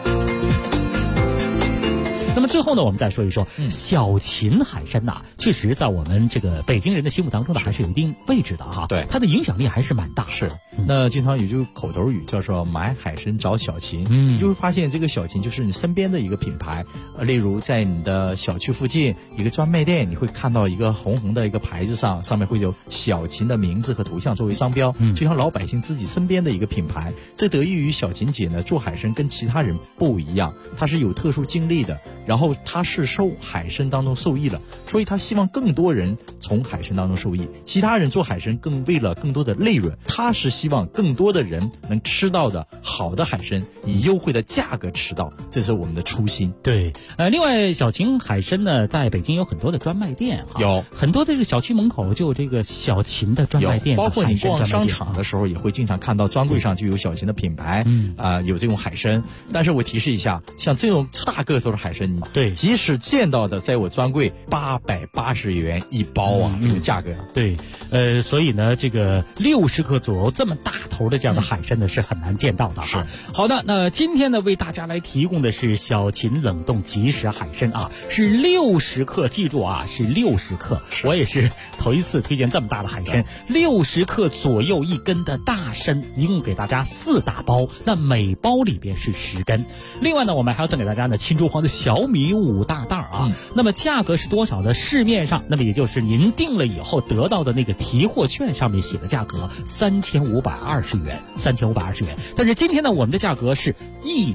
那么最后呢，我们再说一说小秦海参确实在我们这个北京人的心目当中呢，还是有一定位置的对， 它的影响力还是蛮大的。 是，那经常有句口头语叫做买海参找小秦，你就会发现这个小秦就是你身边的一个品牌。例如在你的小区附近一个专卖店，你会看到一个红红的一个牌子上面会有小秦的名字和图像作为商标，就像老百姓自己身边的一个品牌。这得益于小秦姐呢做海参跟其他人不一样，她是有特殊经历的，然后他是受海参当中受益了，所以他希望更多人从海参当中受益。其他人做海参为了更多的利润，他是希望更多的人能吃到的好的海参，以优惠的价格吃到，这是我们的初心。 对，另外小秦海参呢，在北京有很多的专卖店有很多的这个小区门口就有这个小秦的专卖店， 包括你逛商场的时候也会经常看到专柜上就有小秦的品牌，有这种海参。但是我提示一下，像这种大个头的海参， 对， 即使见到的在我专柜880元一包这个价格。 对，所以呢，这个60克左右这么大头的这样的海参呢，是很难见到的是。 好的，那今天呢，为大家来提供的是小秦冷冻即食海参是60克，记住是60克。我也是头一次推荐这么大的海参，60克左右1根的大参，一共给大家4大包，那每包里边是10根。另外呢，我们还要赠给大家呢秦中行的小米5大袋那么价格是多少呢？市面上那么也就是您订了以后得到的那个提货券上面写的价格3520元，3520元。但是今天呢，我们的价格是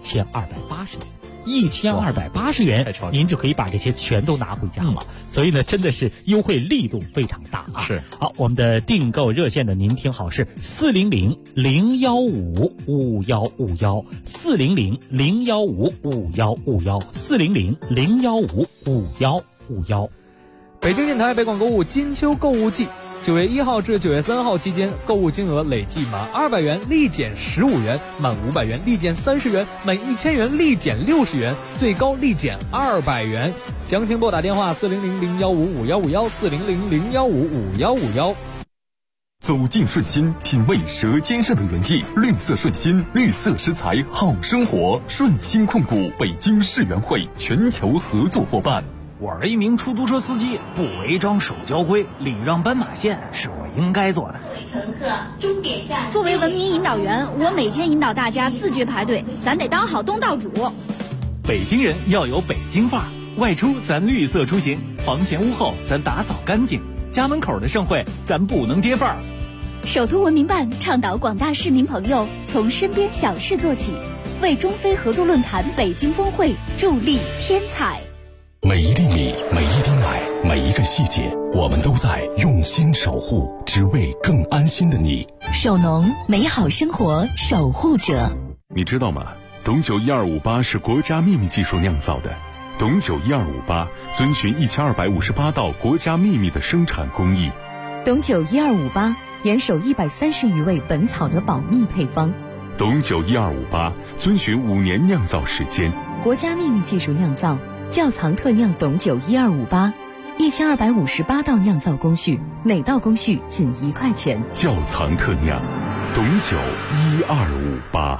1280元，您就可以把这些全都拿回家了。所以呢，真的是优惠力度非常大是。 好，我们的订购热线呢，您听好是400-015-5151，400-015-5151，400-015-5151。 北京电台北广购物金秋购物季，9月1号至9月3号期间，购物金额累计满200元立减15元，满500元立减30元，满1000元立减60元，最高立减200元。详情拨打电话400-015-5151，400-015-5151。 走进顺心，品味舌尖上的原意。绿色顺心，绿色食材好生活。顺心控股北京世园会全球合作伙伴。 我是一名出租车司机，不违章守交规，礼让斑马线是我应该做的。 乘客，终点站。作为文明引导员，我每天引导大家自觉排队，咱得当好东道主。 北京人要有北京范儿，外出咱绿色出行，房前屋后咱打扫干净，家门口的盛会咱不能跌范儿。 首都文明办倡导广大市民朋友从身边小事做起，为中非合作论坛北京峰会助力添彩。 每一粒米，每一滴奶，每一个细节，我们都在用心守护，只为更安心的你。 首农，美好生活守护者。 你知道吗？ 董酒1258是国家秘密技术酿造的。董酒1258遵循1258道国家秘密的生产工艺。 董酒1258严守130余位本草的保密配方。 董酒1258遵循5年酿造时间。 国家秘密技术酿造，窖藏特酿董酒1258，1258道酿造工序，每道工序仅1块钱。 窖藏特酿，董酒1258。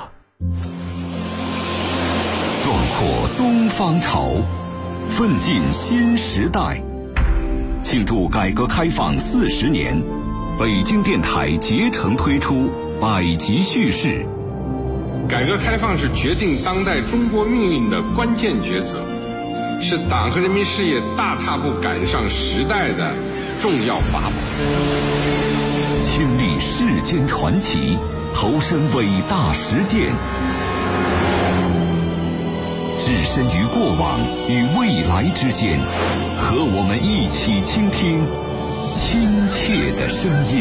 壮阔东方潮，奋进新时代。庆祝改革开放40年，北京电台竭诚推出百集叙事。 改革开放是决定当代中国命运的关键抉择，是党和人民事业大踏步赶上时代的重要法宝。 亲历世间传奇，投身伟大实践，置身于过往与未来之间，和我们一起倾听亲切的声音。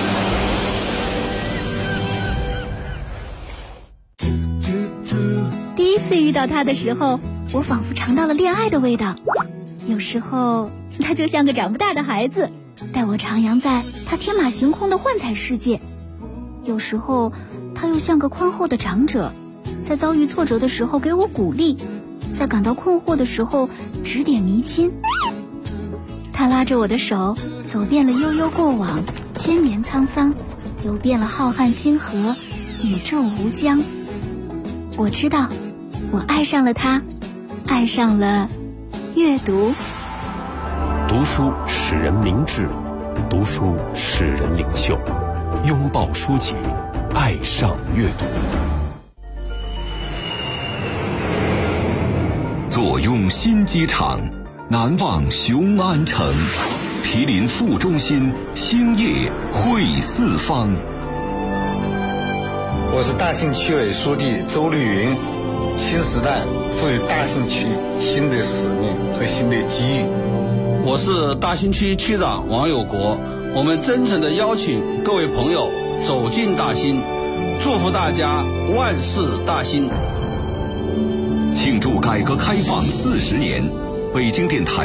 第一次遇到他的时候，我仿佛尝到了恋爱的味道。有时候他就像个长不大的孩子，带我徜徉在他天马行空的幻彩世界。有时候他又像个宽厚的长者，在遭遇挫折的时候给我鼓励，在感到困惑的时候指点迷津。他拉着我的手，走遍了悠悠过往，千年沧桑，游遍了浩瀚星河，宇宙无疆。我知道，我爱上了他，爱上了阅读。 读书使人明智，读书使人领袖。拥抱书籍，爱上阅读。 坐拥新机场，难忘雄安城。毗邻副中心，兴业汇四方。 我是大兴区委书记周绿云。新时代赋予大兴区新的使命和新的机遇。 我是大兴区区长王有国。我们真诚地邀请各位朋友走进大兴，祝福大家万事大兴。 庆祝改革开放40年，北京电台